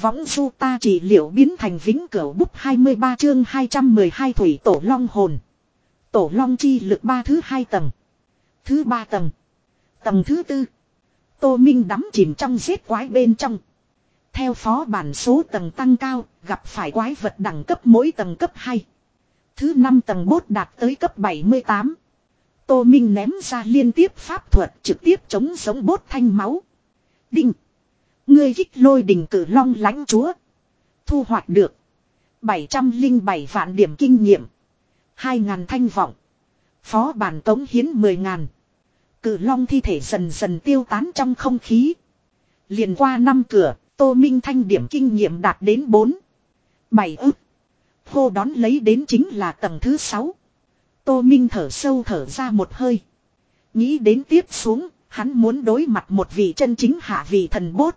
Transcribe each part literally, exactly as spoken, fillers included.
võng du ta trị liệu biến thành vĩnh cửu bút hai mươi ba chương hai trăm mười hai thủy tổ long hồn. Tổ long chi lực ba thứ hai tầng. Thứ ba tầng. Tầng thứ tư. Tô Minh đắm chìm trong giết quái bên trong. Theo phó bản số tầng tăng cao, gặp phải quái vật đẳng cấp mỗi tầng cấp hai. Thứ năm tầng bốt đạt tới cấp bảy mươi tám. Tô Minh ném ra liên tiếp pháp thuật trực tiếp chống sống bốt thanh máu. Đinh. Ngươi kích lôi đình cử long lãnh chúa. Thu hoạch được. bảy trăm lẻ bảy vạn điểm kinh nghiệm. hai ngàn thanh vọng. Phó bản cống hiến mười ngàn. Cử long thi thể dần dần tiêu tán trong không khí. Liền qua năm cửa, Tô Minh thanh điểm kinh nghiệm đạt đến bốn. bảy ức. Hô đón lấy đến chính là tầng thứ sáu. Tô Minh thở sâu thở ra một hơi. Nghĩ đến tiếp xuống, hắn muốn đối mặt một vị chân chính hạ vị thần bốt.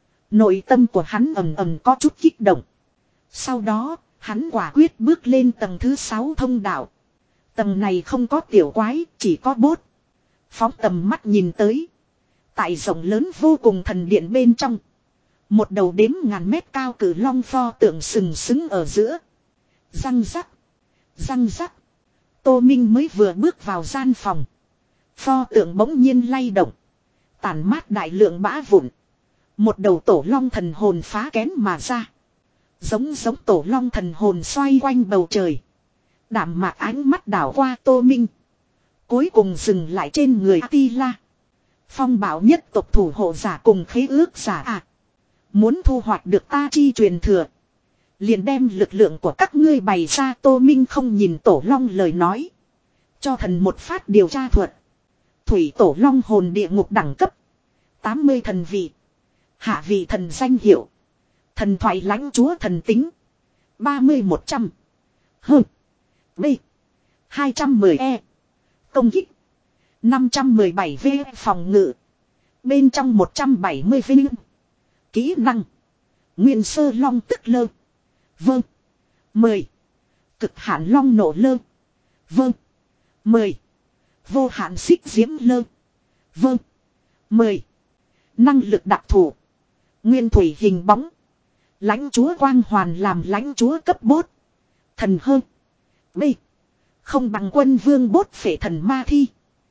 Nội tâm của hắn ầm ầm có chút kích động. Sau đó, hắn quả quyết bước lên tầng thứ sáu thông đạo. Tầng này không có tiểu quái, chỉ có bốt. Phóng tầm mắt nhìn tới. Tại rộng lớn vô cùng thần điện bên trong. Một đầu đếm ngàn mét cao cử long pho tượng sừng sững ở giữa. Răng rắc. Răng rắc. Tô Minh mới vừa bước vào gian phòng. Pho tượng bỗng nhiên lay động. Tản mát đại lượng bã vụn. Một đầu tổ long thần hồn phá kén mà ra. Giống giống tổ long thần hồn xoay quanh bầu trời. Đảm mạc ánh mắt đảo qua Tô Minh. Cuối cùng dừng lại trên người Attila. Phong bảo nhất tộc thủ hộ giả cùng khế ước giả à. Muốn thu hoạch được ta chi truyền thừa. Liền đem lực lượng của các ngươi bày ra. Tô Minh không nhìn tổ long lời nói. Cho thần một phát điều tra thuật. Thủy tổ long hồn địa ngục đẳng cấp. tám mươi thần vị. Hạ vị thần danh hiệu. Thần thoại lãnh chúa thần tính. ba mươi một trăm. Hơ. B. hai trăm mười E. Công kích. năm trăm mười bảy V phòng ngự. Bên trong một trăm bảy mươi V. Kỹ năng. Nguyên sơ long tức lơ. Vâng. mười. Cực hạn long nổ lơ. Vâng. mười. Vô hạn xích diễm lơ. Vâng. mười. Năng lực đặc thù. Nguyên thủy hình bóng. Lãnh chúa quang hoàn làm lãnh chúa cấp bốt. Thần hơn. B. Không bằng quân vương bốt phệ thần ma thi.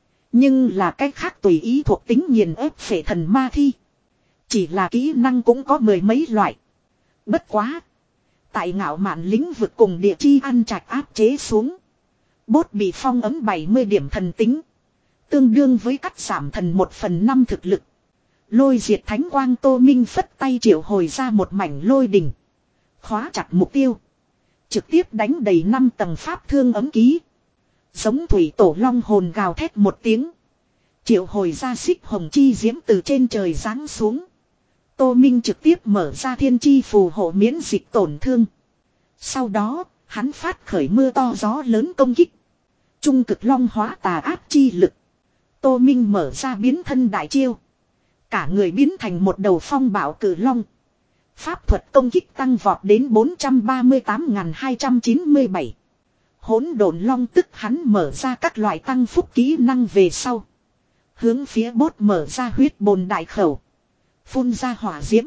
Nhưng là cách khác tùy ý thuộc tính nghiền ép phệ thần ma thi. Chỉ là kỹ năng cũng có mười mấy loại. Bất quá. Tại ngạo mạn lĩnh vực cùng địa chi ăn trạch áp chế xuống. Bốt bị phong ấm bảy mươi điểm thần tính. Tương đương với cắt giảm thần một phần năm thực lực. Lôi diệt thánh quang Tô Minh phất tay triệu hồi ra một mảnh lôi đỉnh. Khóa chặt mục tiêu. Trực tiếp đánh đầy năm tầng pháp thương ấm ký. Giống thủy tổ long hồn gào thét một tiếng. Triệu hồi ra xích hồng chi diễm từ trên trời giáng xuống. Tô Minh trực tiếp mở ra thiên chi phù hộ miễn dịch tổn thương. Sau đó, hắn phát khởi mưa to gió lớn công kích. Trung cực long hóa tà áp chi lực. Tô Minh mở ra biến thân đại chiêu. Cả người biến thành một đầu phong bạo cử long. Pháp thuật công kích tăng vọt đến bốn trăm ba mươi tám nghìn hai trăm chín mươi bảy. Hỗn độn long tức hắn mở ra các loại tăng phúc kỹ năng về sau. Hướng phía bốt mở ra huyết bồn đại khẩu. Phun ra hỏa diễm.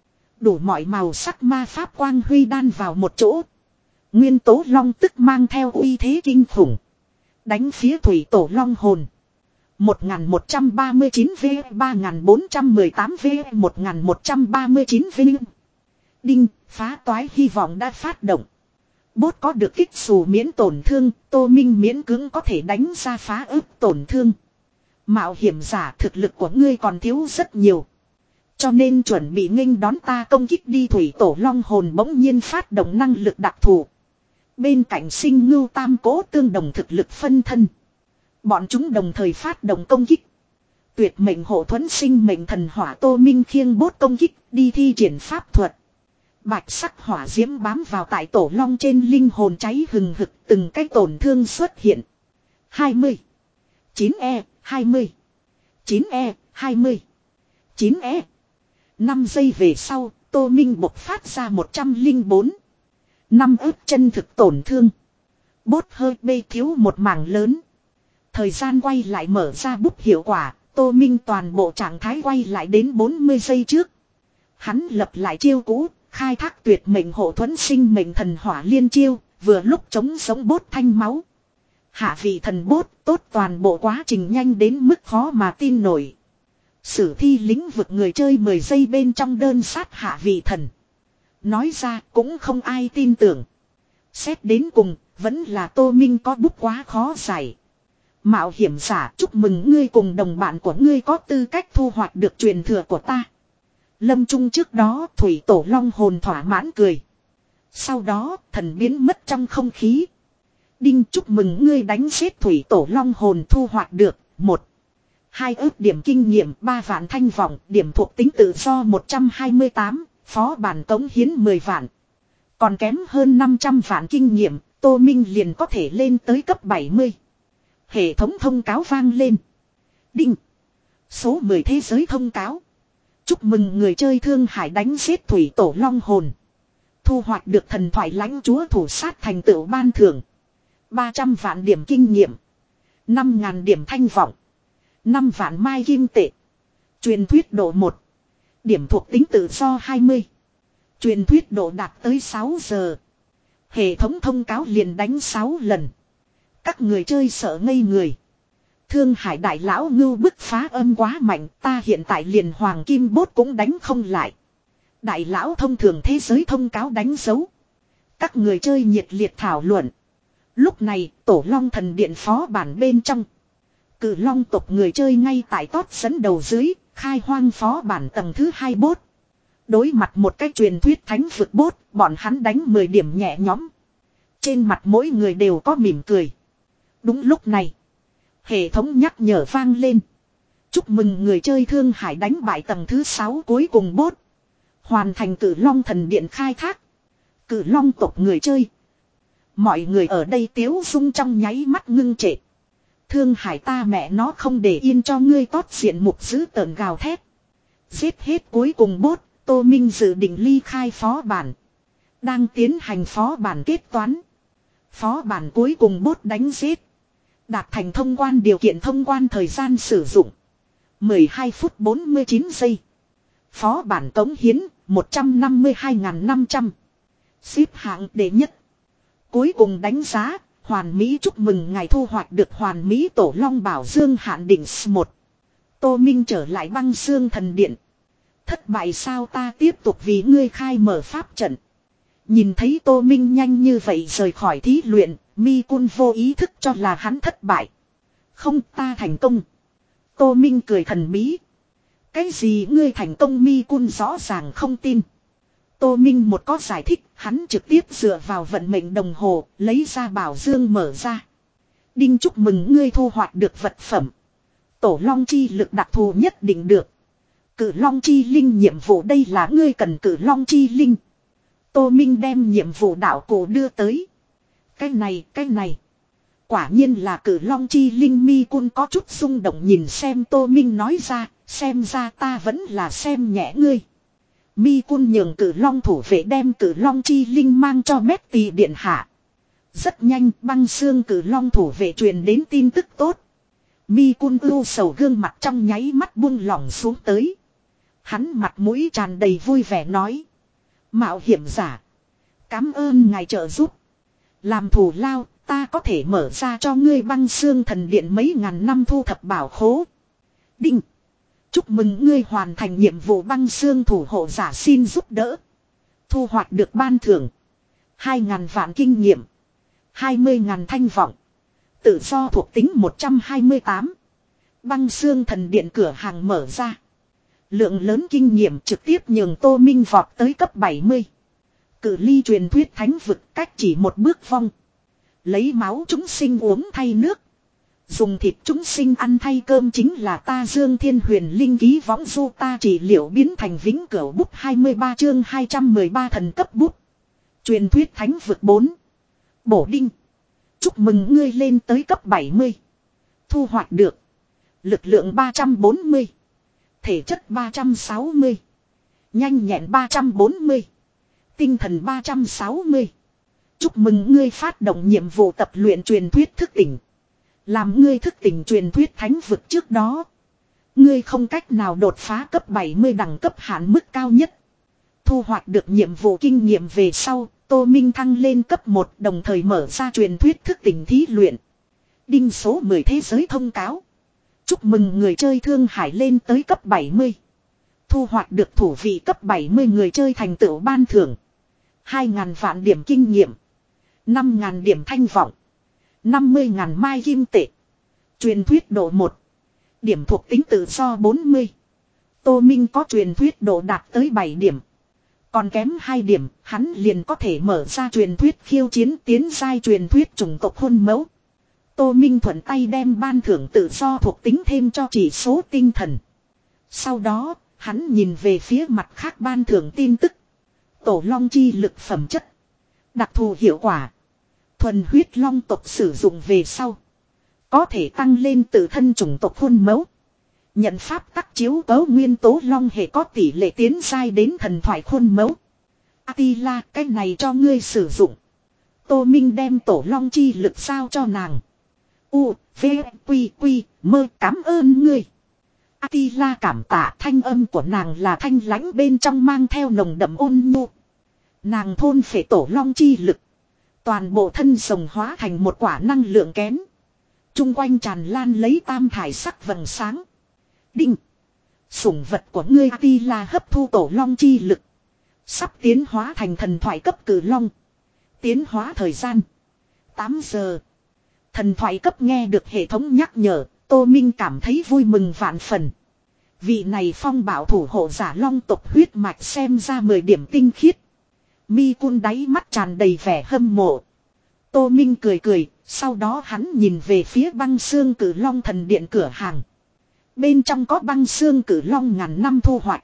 Đủ mọi màu sắc ma pháp quang huy đan vào một chỗ. Nguyên tố long tức mang theo uy thế kinh khủng. Đánh phía thủy tổ long hồn. một nghìn một trăm ba mươi chín V ba nghìn bốn trăm mười tám V một nghìn một trăm ba mươi chín V. Đinh, phá toái hy vọng đã phát động. Bốt có được kích xù miễn tổn thương, Tô Minh miễn cưỡng có thể đánh ra phá ức tổn thương. Mạo hiểm giả thực lực của ngươi còn thiếu rất nhiều. Cho nên chuẩn bị nghênh đón ta công kích đi. Thủy tổ long hồn bỗng nhiên phát động năng lực đặc thù. Bên cạnh sinh ngưu tam cố tương đồng thực lực phân thân. Bọn chúng đồng thời phát động công kích. Tuyệt mệnh hộ thuẫn sinh mệnh thần hỏa Tô Minh khiêng bốt công kích đi thi triển pháp thuật. Bạch sắc hỏa diễm bám vào tại tổ long trên linh hồn cháy hừng hực từng cái tổn thương xuất hiện. hai mươi. chín E, hai mươi. chín E, hai mươi. chín E. năm giây về sau, Tô Minh bộc phát ra một trăm lẻ bốn. năm ức chân thực tổn thương. Bốt hơi bê thiếu một mảng lớn. Thời gian quay lại mở ra bút hiệu quả, Tô Minh toàn bộ trạng thái quay lại đến bốn mươi giây trước. Hắn lập lại chiêu cũ, khai thác tuyệt mệnh hộ thuẫn sinh mệnh thần hỏa liên chiêu, vừa lúc chống sống bốt thanh máu. Hạ vị thần bốt tốt toàn bộ quá trình nhanh đến mức khó mà tin nổi. Sử thi lĩnh vực người chơi mười giây bên trong đơn sát hạ vị thần. Nói ra cũng không ai tin tưởng. Xét đến cùng, vẫn là Tô Minh có bút quá khó giải. Mạo hiểm giả, chúc mừng ngươi cùng đồng bạn của ngươi có tư cách thu hoạch được truyền thừa của ta. Lâm Trung trước đó Thủy Tổ Long hồn thỏa mãn cười. Sau đó thần biến mất trong không khí. Đinh, chúc mừng ngươi đánh giết Thủy Tổ Long hồn thu hoạch được một hai ước điểm kinh nghiệm, ba vạn thanh vọng, điểm thuộc tính tự do một trăm hai mươi tám, phó bản cống hiến mười vạn. Còn kém hơn năm trăm vạn kinh nghiệm, Tô Minh liền có thể lên tới cấp bảy mươi. Hệ thống thông cáo vang lên. Đinh. Số mười thế giới thông cáo. Chúc mừng người chơi Thương Hải đánh giết Thủy Tổ Long hồn. Thu hoạch được thần thoại lãnh chúa thủ sát thành tựu ban thưởng. ba trăm vạn điểm kinh nghiệm. năm ngàn điểm thanh vọng. năm vạn mai kim tệ. Truyền thuyết độ một. Điểm thuộc tính tự do hai mươi. Truyền thuyết độ đạt tới sáu giờ. Hệ thống thông cáo liền đánh sáu lần. Các người chơi sợ ngây người. Thương Hải đại lão ngưu bức phá âm quá mạnh, ta hiện tại liền hoàng kim bốt cũng đánh không lại. Đại lão thông thường thế giới thông cáo đánh dấu. Các người chơi nhiệt liệt thảo luận. Lúc này, Tổ Long thần điện phó bản bên trong. Cử Long tộc người chơi ngay tại tót dẫn đầu dưới, khai hoang phó bản tầng thứ hai bốt. Đối mặt một cái truyền thuyết thánh vực bốt, bọn hắn đánh mười điểm nhẹ nhõm. Trên mặt mỗi người đều có mỉm cười. Đúng lúc này, hệ thống nhắc nhở vang lên. Chúc mừng người chơi Thương Hải đánh bại tầng thứ sáu cuối cùng bốt. Hoàn thành Cử Long thần điện khai thác. Cử Long tộc người chơi. Mọi người ở đây tiếu dung trong nháy mắt ngưng trệ. Thương Hải ta mẹ nó không để yên cho ngươi tót diện mục giữ tợn gào thét. Giết hết cuối cùng bốt, Tô Minh dự định ly khai phó bản. Đang tiến hành phó bản kết toán. Phó bản cuối cùng bốt đánh giết. Đạt thành thông quan điều kiện thông quan thời gian sử dụng. mười hai phút bốn mươi chín giây. Phó bản cống hiến một trăm năm mươi hai nghìn năm trăm. Xếp hạng đệ nhất. Cuối cùng đánh giá, Hoàn Mỹ chúc mừng ngài thu hoạch được Hoàn Mỹ Tổ Long Bảo Dương hạn định một. Tô Minh trở lại băng xương thần điện. Thất bại sao ta tiếp tục vì ngươi khai mở pháp trận. Nhìn thấy Tô Minh nhanh như vậy rời khỏi thí luyện, Mi Cun vô ý thức cho là hắn thất bại. Không, ta thành công. Tô Minh cười thần bí. Cái gì ngươi thành công? Mi Cun rõ ràng không tin. Tô Minh một có giải thích, hắn trực tiếp dựa vào vận mệnh đồng hồ, lấy ra bảo dương mở ra. Đinh, chúc mừng ngươi thu hoạch được vật phẩm. Tổ Long chi lực đặc thù nhất định được. Cử Long chi linh nhiệm vụ, đây là ngươi cần Cử Long chi linh. Tô Minh đem nhiệm vụ đạo cổ đưa tới. Cái này, cái này. Quả nhiên là Cử Long chi linh. Mi Cun có chút xung động nhìn xem Tô Minh nói ra, xem ra ta vẫn là xem nhẹ ngươi. Mi Cun nhường Cử Long thủ vệ đem Cử Long chi linh mang cho Mét Tì điện hạ. Rất nhanh băng xương Cử Long thủ vệ truyền đến tin tức tốt. Mi Cun ưu sầu gương mặt trong nháy mắt buông lỏng xuống tới. Hắn mặt mũi tràn đầy vui vẻ nói. Mạo hiểm giả. Cám ơn ngài trợ giúp. Làm thù lao, ta có thể mở ra cho ngươi băng xương thần điện mấy ngàn năm thu thập bảo khố. Đinh. Chúc mừng ngươi hoàn thành nhiệm vụ băng xương thủ hộ giả xin giúp đỡ. Thu hoạch được ban thưởng. Hai ngàn vạn kinh nghiệm. Hai mươi ngàn thanh vọng. Tự do thuộc tính một trăm hai mươi tám. Băng xương thần điện cửa hàng mở ra. Lượng lớn kinh nghiệm trực tiếp nhường Tô Minh vọt tới cấp bảy mươi. Cự ly truyền thuyết thánh vực cách chỉ một bước vong. Lấy máu chúng sinh uống thay nước. Dùng thịt chúng sinh ăn thay cơm chính là ta Dương Thiên Huyền Linh ký võng du ta trị liệu biến thành vĩnh cửu bút hai mươi ba chương hai trăm mười ba thần cấp bút. Truyền thuyết thánh vực bốn. Bổ đinh. Chúc mừng ngươi lên tới cấp bảy mươi. Thu hoạch được. Lực lượng ba trăm bốn mươi. Thể chất ba trăm sáu mươi. Nhanh nhẹn ba trăm bốn mươi. Tinh thần ba trăm sáu mươi. Chúc mừng ngươi phát động nhiệm vụ tập luyện truyền thuyết thức tỉnh. Làm ngươi thức tỉnh truyền thuyết thánh vực trước đó. Ngươi không cách nào đột phá cấp bảy mươi đẳng cấp hạn mức cao nhất. Thu hoạch được nhiệm vụ kinh nghiệm về sau, Tô Minh thăng lên cấp một đồng thời mở ra truyền thuyết thức tỉnh thí luyện. Đinh số mười thế giới thông cáo. Chúc mừng người chơi Thương Hải lên tới cấp bảy mươi. Thu hoạch được thủ vị cấp bảy mươi người chơi thành tựu ban thưởng. hai ngàn vạn điểm kinh nghiệm. năm ngàn điểm thanh vọng. năm mươi ngàn mai kim tệ. Truyền thuyết độ một. Điểm thuộc tính tự do bốn mươi. Tô Minh có truyền thuyết độ đạt tới bảy điểm. Còn kém hai điểm, hắn liền có thể mở ra truyền thuyết khiêu chiến tiến giai truyền thuyết chủng tộc hôn mẫu. Tô Minh thuận tay đem ban thưởng tự do thuộc tính thêm cho chỉ số tinh thần. Sau đó, hắn nhìn về phía mặt khác ban thưởng tin tức. Tổ long chi lực phẩm chất. Đặc thù hiệu quả. Thuần huyết long tộc sử dụng về sau. Có thể tăng lên tự thân chủng tộc hôn mẫu. Nhận pháp tắc chiếu cấu nguyên tố long hệ có tỷ lệ tiến giai đến thần thoại khuôn mẫu. Atila, cái này cho ngươi sử dụng. Tô Minh đem tổ long chi lực giao cho nàng. U, V, Quy, Quy, mơ cảm ơn ngươi. Atila cảm tạ, thanh âm của nàng là thanh lãnh bên trong mang theo nồng đậm ôn nhu. Nàng thôn phệ tổ long chi lực. Toàn bộ thân rồng hóa thành một quả năng lượng kén. Trung quanh tràn lan lấy tam thải sắc vầng sáng. Đinh. Sủng vật của ngươi Atila hấp thu tổ long chi lực. Sắp tiến hóa thành thần thoại cấp cử long. Tiến hóa thời gian. tám giờ. Thần thoại cấp nghe được hệ thống nhắc nhở. Tô Minh cảm thấy vui mừng vạn phần. Vị này phong bảo thủ hộ giả long tộc huyết mạch xem ra mười điểm tinh khiết. Mi Cun đáy mắt tràn đầy vẻ hâm mộ. Tô Minh cười cười. Sau đó hắn nhìn về phía băng xương cử long thần điện cửa hàng. Bên trong có băng xương cử long ngàn năm thu hoạch.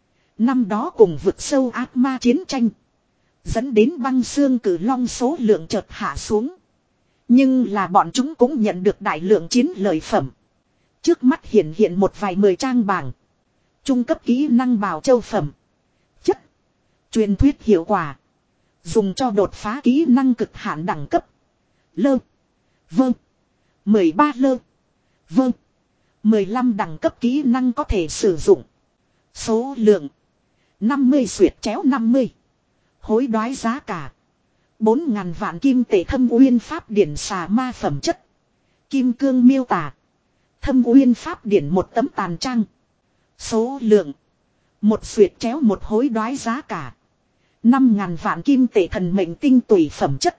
Năm đó cùng vực sâu ác ma chiến tranh. Dẫn đến băng xương cử long số lượng chợt hạ xuống. Nhưng là bọn chúng cũng nhận được đại lượng chiến lợi phẩm. Trước mắt hiện hiện một vài mười trang bảng. Trung cấp kỹ năng bào châu phẩm. Chất. Truyền thuyết hiệu quả. Dùng cho đột phá kỹ năng cực hạn đẳng cấp. Lơ. Vâng. mười ba lơ. Vâng. mười lăm đẳng cấp kỹ năng có thể sử dụng. Số lượng. năm mươi xuyệt chéo năm mươi. Hối đoái giá cả. bốn ngàn vạn kim tệ thâm uyên pháp điển xà ma phẩm chất. Kim cương miêu tả. Thâm uyên pháp điển một tấm tàn trang. Số lượng. Một xuyệt chéo một hối đoái giá cả. năm ngàn vạn kim tệ thần mệnh tinh tùy phẩm chất.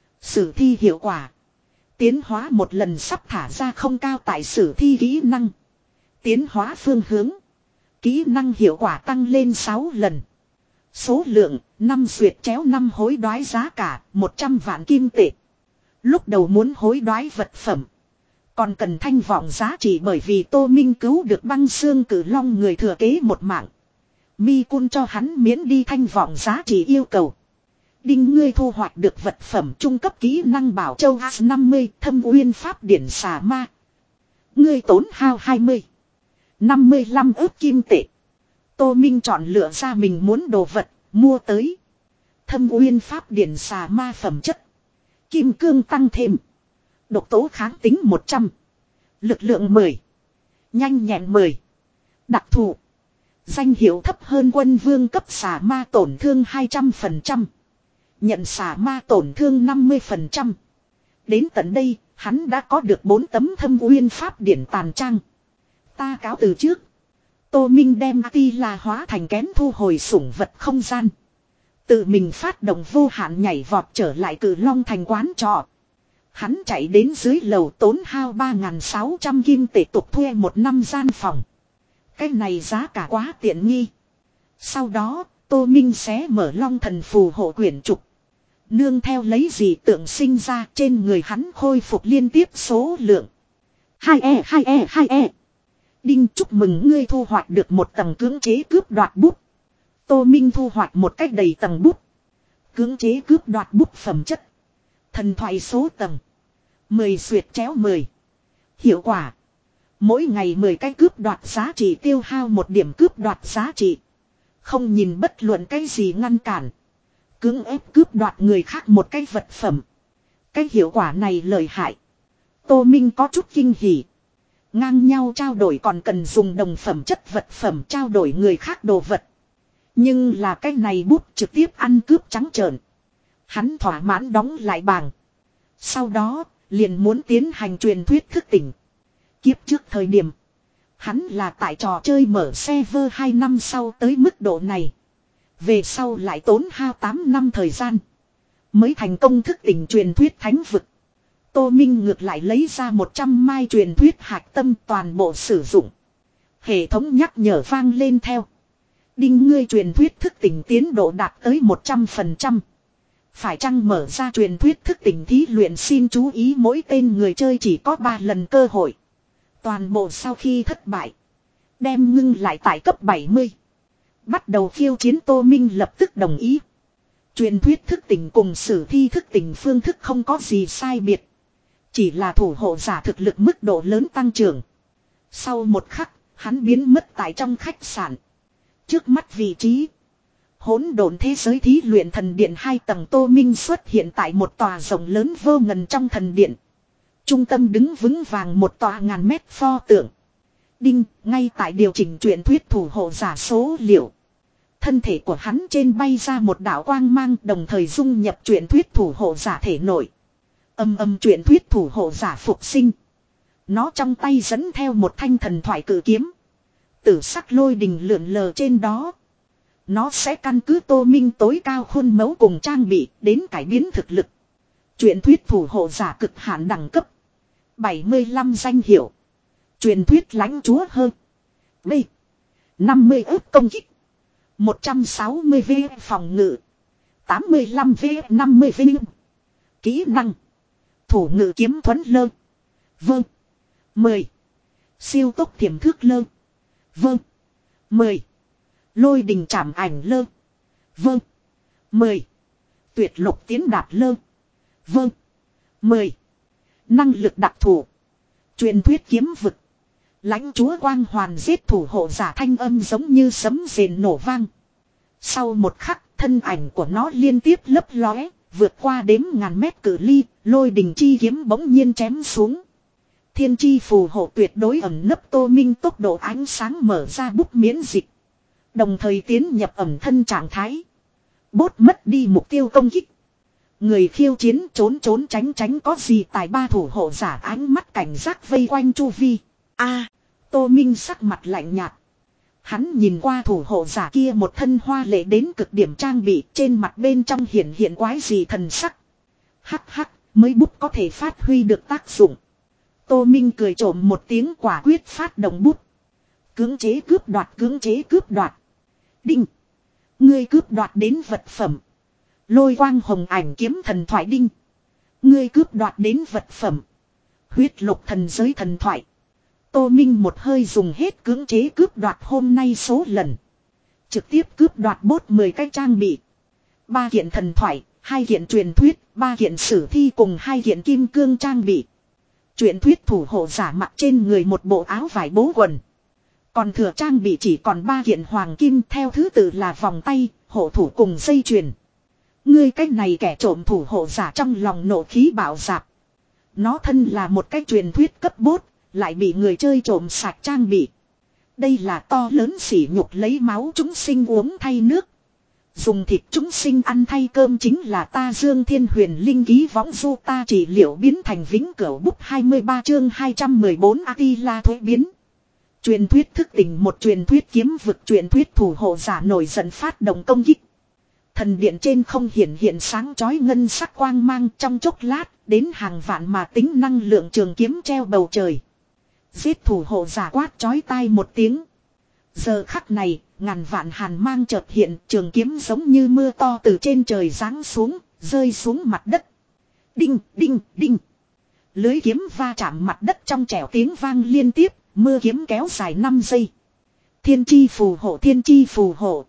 Sử thi hiệu quả. Tiến hóa một lần sắp thả ra không cao tại sử thi kỹ năng. Tiến hóa phương hướng. Kỹ năng hiệu quả tăng lên sáu lần. Số lượng năm duyệt chéo năm hối đoái giá cả một trăm vạn kim tệ. Lúc đầu muốn hối đoái vật phẩm. Còn cần thanh vọng giá trị bởi vì Tô Minh cứu được băng xương cử long người thừa kế một mạng. Mi Cun cho hắn miễn đi thanh vọng giá trị yêu cầu. Đinh ngươi thu hoạch được vật phẩm trung cấp kỹ năng bảo châu A năm mươi thâm uyên pháp điển xà ma. Ngươi tốn hao hai mươi. năm mươi lăm ức kim tệ. Tô Minh chọn lựa ra mình muốn đồ vật, mua tới. Thâm uyên pháp điển xà ma phẩm chất. Kim cương tăng thêm. Độc tố kháng tính một trăm. Lực lượng mười. Nhanh nhẹn mười. Đặc thù. Danh hiệu thấp hơn quân vương cấp xà ma tổn thương hai trăm phần trăm. Nhận xà ma tổn thương năm mươi phần trăm. Đến tận đây, hắn đã có được bốn tấm thâm uyên pháp điển tàn trang. Ta cáo từ trước. Tô Minh đem Atila hóa thành kén thu hồi sủng vật không gian. Tự mình phát động vô hạn nhảy vọt trở lại Cử Long thành quán trọ. Hắn chạy đến dưới lầu tốn hao ba nghìn sáu trăm kim tệ tục thuê một năm gian phòng. Cái này giá cả quá tiện nghi. Sau đó, Tô Minh xé mở Long thần phù hộ quyển trục. Nương theo lấy gì tượng sinh ra trên người hắn khôi phục liên tiếp số lượng. hai e hai e hai e. Đinh chúc mừng ngươi thu hoạch được một tầng cưỡng chế cướp đoạt bút. Tô Minh thu hoạch một cách đầy tầng bút. Cưỡng chế cướp đoạt bút phẩm chất. Thần thoại số tầng. mười xuyệt chéo mười. Hiệu quả. Mỗi ngày mười cái cướp đoạt giá trị tiêu hao một điểm cướp đoạt giá trị. Không nhìn bất luận cái gì ngăn cản. Cưỡng ép cướp đoạt người khác một cái vật phẩm. Cái hiệu quả này lợi hại. Tô Minh có chút kinh hỉ. Ngang nhau trao đổi còn cần dùng đồng phẩm chất vật phẩm trao đổi người khác đồ vật. Nhưng là cái này bút trực tiếp ăn cướp trắng trợn. Hắn thỏa mãn đóng lại bảng. Sau đó, liền muốn tiến hành truyền thuyết thức tỉnh. Kiếp trước thời điểm, hắn là tại trò chơi mở server hai năm sau tới mức độ này. Về sau lại tốn hao tám năm thời gian. Mới thành công thức tỉnh truyền thuyết thánh vực. Tô Minh ngược lại lấy ra một trăm mai truyền thuyết hạch tâm toàn bộ sử dụng. Hệ thống nhắc nhở vang lên theo. Đinh ngươi truyền thuyết thức tỉnh tiến độ đạt tới một trăm phần trăm. Phải chăng mở ra truyền thuyết thức tỉnh thí luyện, xin chú ý mỗi tên người chơi chỉ có ba lần cơ hội. Toàn bộ sau khi thất bại. Đem ngưng lại tại cấp bảy mươi. Bắt đầu khiêu chiến. Tô Minh lập tức đồng ý. Truyền thuyết thức tỉnh cùng sử thi thức tỉnh phương thức không có gì sai biệt. Chỉ là thủ hộ giả thực lực mức độ lớn tăng trưởng. Sau một khắc, hắn biến mất tại trong khách sạn. Trước mắt vị trí, hỗn độn thế giới thí luyện thần điện hai tầng. Tô Minh xuất hiện tại một tòa rộng lớn vô ngần trong thần điện. Trung tâm đứng vững vàng một tòa ngàn mét pho tượng. Đinh, ngay tại điều chỉnh truyền thuyết thủ hộ giả số liệu. Thân thể của hắn trên bay ra một đạo quang mang, đồng thời dung nhập truyền thuyết thủ hộ giả thể nội. Âm âm truyền thuyết thủ hộ giả phục sinh. Nó trong tay dẫn theo một thanh thần thoại cử kiếm. Tử sắc lôi đình lượn lờ trên đó. Nó sẽ căn cứ Tô Minh tối cao khuôn mẫu cùng trang bị đến cải biến thực lực. Truyền thuyết thủ hộ giả cực hạn đẳng cấp. bảy mươi lăm danh hiệu. Truyền thuyết lãnh chúa hơn. B. năm mươi ức công kích. một trăm sáu mươi V phòng ngự. tám mươi lăm V năm mươi V. Kỹ năng. Thủ ngự kiếm thuẫn lơ. Vâng. mười. Siêu tốc thiểm thước lơ. Vâng. mười. Lôi đình chạm ảnh lơ. Vâng. mười. Tuyệt lục tiến đạt lơ. Vâng. mười. Năng lực đặc thù. Truyền thuyết kiếm vực. Lãnh chúa quang hoàn giết thủ hộ giả, thanh âm giống như sấm rền nổ vang. Sau một khắc, thân ảnh của nó liên tiếp lấp lóe, vượt qua đếm ngàn mét cự ly, lôi đình chi kiếm bỗng nhiên chém xuống. Thiên chi phù hộ tuyệt đối ẩn nấp. Tô Minh tốc độ ánh sáng mở ra bút miễn dịch. Đồng thời tiến nhập ẩm thân trạng thái. Bốt mất đi mục tiêu công kích. Người khiêu chiến trốn trốn tránh tránh có gì tài ba thủ hộ giả ánh mắt cảnh giác vây quanh chu vi. A, Tô Minh sắc mặt lạnh nhạt. Hắn nhìn qua thủ hộ giả kia một thân hoa lệ đến cực điểm trang bị, trên mặt bên trong hiện hiện quái gì thần sắc. Hắc hắc, mới bút có thể phát huy được tác dụng. Tô Minh cười trộm một tiếng, quả quyết phát động bút. Cưỡng chế cướp đoạt, cưỡng chế cướp đoạt. Đinh. Ngươi cướp đoạt đến vật phẩm. Lôi quang hồng ảnh kiếm thần thoại. Đinh. Ngươi cướp đoạt đến vật phẩm. Huyết lục thần giới thần thoại. Tô Minh một hơi dùng hết cưỡng chế cướp đoạt hôm nay số lần. Trực tiếp cướp đoạt bốt mười cái trang bị. ba kiện thần thoại, hai kiện truyền thuyết, ba kiện sử thi cùng hai kiện kim cương trang bị. Truyền thuyết thủ hộ giả mặc trên người một bộ áo vải bố quần. Còn thừa trang bị chỉ còn ba kiện hoàng kim, theo thứ tự là vòng tay, hộ thủ cùng dây chuyền. Ngươi cái này kẻ trộm thủ hộ giả trong lòng nộ khí bạo dạp. Nó thân là một cái truyền thuyết cấp bốt, lại bị người chơi trộm sạch trang bị. Đây là to lớn sỉ nhục, lấy máu chúng sinh uống thay nước. Dùng thịt chúng sinh ăn thay cơm chính là ta Dương Thiên Huyền Linh ký võng du ta trị liệu biến thành vĩnh cửu bút hai mươi ba chương hai trăm mười bốn Atila thuế biến. Truyền thuyết thức tỉnh một truyền thuyết kiếm vực. Truyền thuyết thủ hộ giả nổi giận phát động công kích. Thần điện trên không hiển hiện sáng chói ngân sắc quang mang, trong chốc lát đến hàng vạn mà tính năng lượng trường kiếm treo bầu trời. Giết thủ hộ giả quát chói tai một tiếng. Giờ khắc này, ngàn vạn hàn mang chợt hiện, trường kiếm giống như mưa to từ trên trời giáng xuống, rơi xuống mặt đất. Đinh, đinh, đinh. Lưới kiếm va chạm mặt đất trong trẻo tiếng vang liên tiếp, mưa kiếm kéo dài năm giây. Thiên chi phù hộ, thiên chi phù hộ.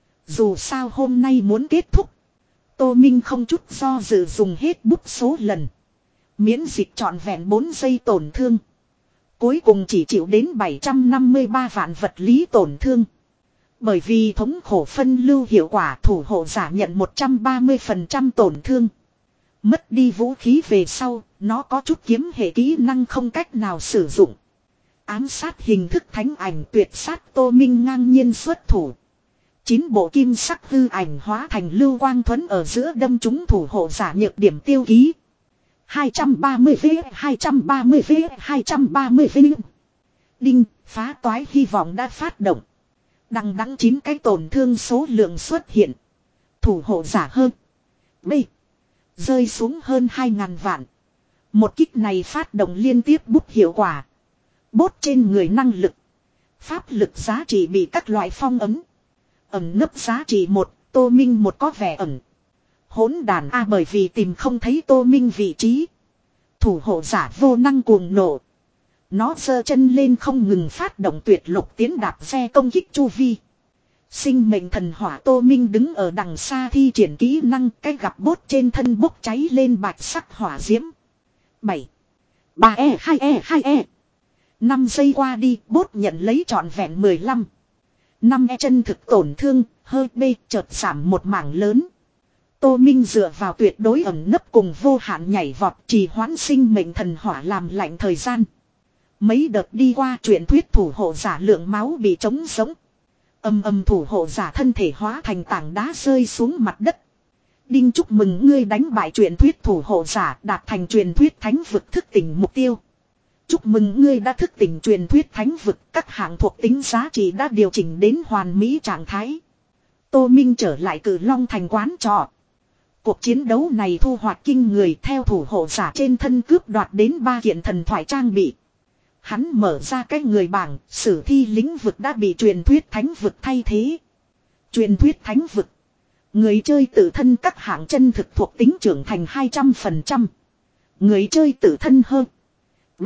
Dù sao hôm nay muốn kết thúc. Tô Minh không chút do dự dùng hết bút số lần. Miễn dịch trọn vẹn bốn giây tổn thương. Cuối cùng chỉ chịu đến bảy trăm năm mươi ba vạn vật lý tổn thương. Bởi vì thống khổ phân lưu hiệu quả, thủ hộ giả nhận một trăm ba mươi phần trăm tổn thương. Mất đi vũ khí về sau, nó có chút kiếm hệ kỹ năng không cách nào sử dụng. Ám sát hình thức thánh ảnh tuyệt sát. Tô Minh ngang nhiên xuất thủ. Chín bộ kim sắc hư ảnh hóa thành lưu quang thuẫn ở giữa đâm chúng thủ hộ giả nhược điểm tiêu ký. hai trăm ba mươi V, hai trăm ba mươi V, hai trăm ba mươi V. Đinh, phá toái hy vọng đã phát động. Đằng đẵng chín cái tổn thương số lượng xuất hiện. Thủ hộ giả hơn. B. Rơi xuống hơn hai ngàn vạn. Một kích này phát động liên tiếp bút hiệu quả. Bốt trên người năng lực. Pháp lực giá trị bị các loại phong ấm. Ẩn nấp giá trị một, Tô Minh một có vẻ ẩn. Hỗn đàn A bởi vì tìm không thấy Tô Minh vị trí. Thủ hộ giả vô năng cuồng nộ. Nó giơ chân lên không ngừng phát động tuyệt lục tiến đạp xe công kích chu vi. Sinh mệnh thần hỏa Tô Minh đứng ở đằng xa thi triển kỹ năng cái gặp bốt trên thân bốc cháy lên bạch sắc hỏa diễm. bảy. ba E hai E hai E. năm giây qua đi bốt nhận lấy trọn vẹn mười lăm. năm E chân thực tổn thương, hơi B chợt giảm một mảng lớn. Tô Minh dựa vào tuyệt đối ẩn nấp cùng vô hạn nhảy vọt trì hoãn sinh mệnh thần hỏa làm lạnh thời gian. Mấy đợt đi qua truyền thuyết thủ hộ giả lượng máu bị trống sống. Âm âm thủ hộ giả thân thể hóa thành tảng đá rơi xuống mặt đất. Đinh chúc mừng ngươi đánh bại truyền thuyết thủ hộ giả đạt thành truyền thuyết thánh vực thức tỉnh mục tiêu. Chúc mừng ngươi đã thức tỉnh truyền thuyết thánh vực, các hạng thuộc tính giá trị đã điều chỉnh đến hoàn mỹ trạng thái. Tô Minh trở lại Cử Long thành quán trọ. Cuộc chiến đấu này thu hoạch kinh người theo thủ hộ giả trên thân cướp đoạt đến ba kiện thần thoại trang bị. Hắn mở ra cái người bảng, sử thi lĩnh vực đã bị truyền thuyết thánh vực thay thế. Truyền thuyết thánh vực. Người chơi tự thân các hạng chân thực thuộc tính trưởng thành hai trăm phần trăm. Người chơi tự thân hơn. B.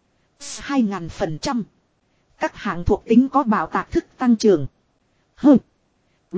hai nghìn phần trăm. Các hạng thuộc tính có bảo tạc thức tăng trưởng. Hơn. B.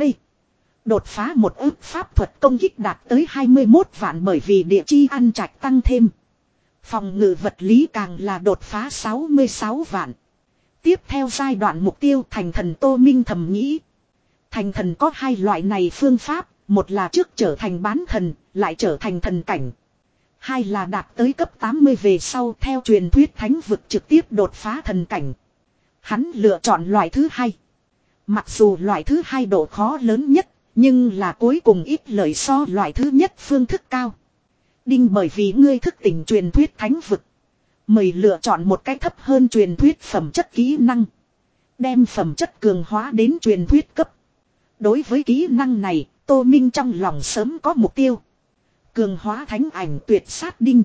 Đột phá một ức pháp thuật công kích đạt tới hai mươi mốt vạn bởi vì địa chi ăn trạch tăng thêm. Phòng ngự vật lý càng là đột phá sáu mươi sáu vạn. Tiếp theo giai đoạn mục tiêu thành thần Tô Minh thầm nghĩ. Thành thần có hai loại này phương pháp, một là trước trở thành bán thần, lại trở thành thần cảnh. Hai là đạt tới cấp tám mươi về sau theo truyền thuyết thánh vực trực tiếp đột phá thần cảnh. Hắn lựa chọn loại thứ hai. Mặc dù loại thứ hai độ khó lớn nhất, nhưng là cuối cùng ít lợi so loại thứ nhất phương thức cao. Đinh bởi vì ngươi thức tỉnh truyền thuyết thánh vực. Mời lựa chọn một cách thấp hơn truyền thuyết phẩm chất kỹ năng. Đem phẩm chất cường hóa đến truyền thuyết cấp. Đối với kỹ năng này, Tô Minh trong lòng sớm có mục tiêu. Cường hóa thánh ảnh tuyệt sát đinh.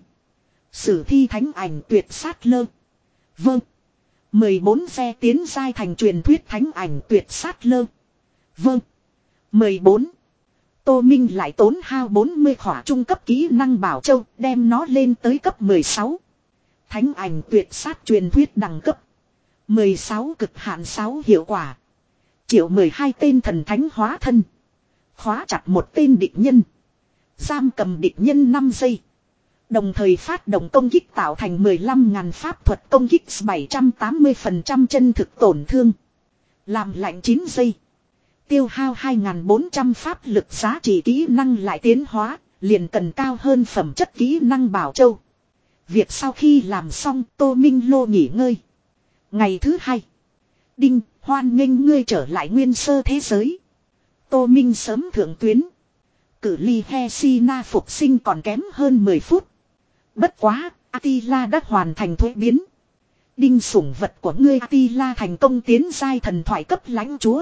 Sử thi thánh ảnh tuyệt sát lơ. Vâng. mười bốn xe tiến giai thành truyền thuyết thánh ảnh tuyệt sát lơ. Vâng. mười bốn. Tô Minh lại tốn hao bốn mươi khỏa trung cấp kỹ năng bảo châu đem nó lên tới cấp mười sáu. Thánh ảnh tuyệt sát truyền thuyết đẳng cấp. mười sáu cực hạn sáu hiệu quả. Triệu mười hai tên thần thánh hóa thân. Khóa chặt một tên địch nhân. Giam cầm địch nhân năm giây. Đồng thời phát động công kích tạo thành mười lăm nghìn pháp thuật công kích bảy trăm tám mươi phần trăm chân thực tổn thương. Làm lạnh chín giây. Tiêu hao hai nghìn bốn trăm pháp lực giá trị kỹ năng lại tiến hóa, liền cần cao hơn phẩm chất kỹ năng bảo châu. Việc sau khi làm xong Tô Minh Lô nghỉ ngơi. Ngày thứ hai. Đinh, hoan nghênh ngươi trở lại nguyên sơ thế giới. Tô Minh sớm thượng tuyến. Cử ly Hesina phục sinh còn kém hơn mười phút. Bất quá, Attila đã hoàn thành thuế biến. Đinh sủng vật của ngươi Attila thành công tiến giai thần thoại cấp lãnh chúa.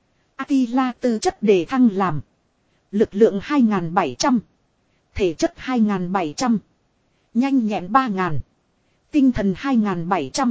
Attila tư chất đề thăng làm. Lực lượng hai nghìn bảy trăm. Thể chất hai nghìn bảy trăm. Nhanh nhẹn ba nghìn. Tinh thần hai nghìn bảy trăm.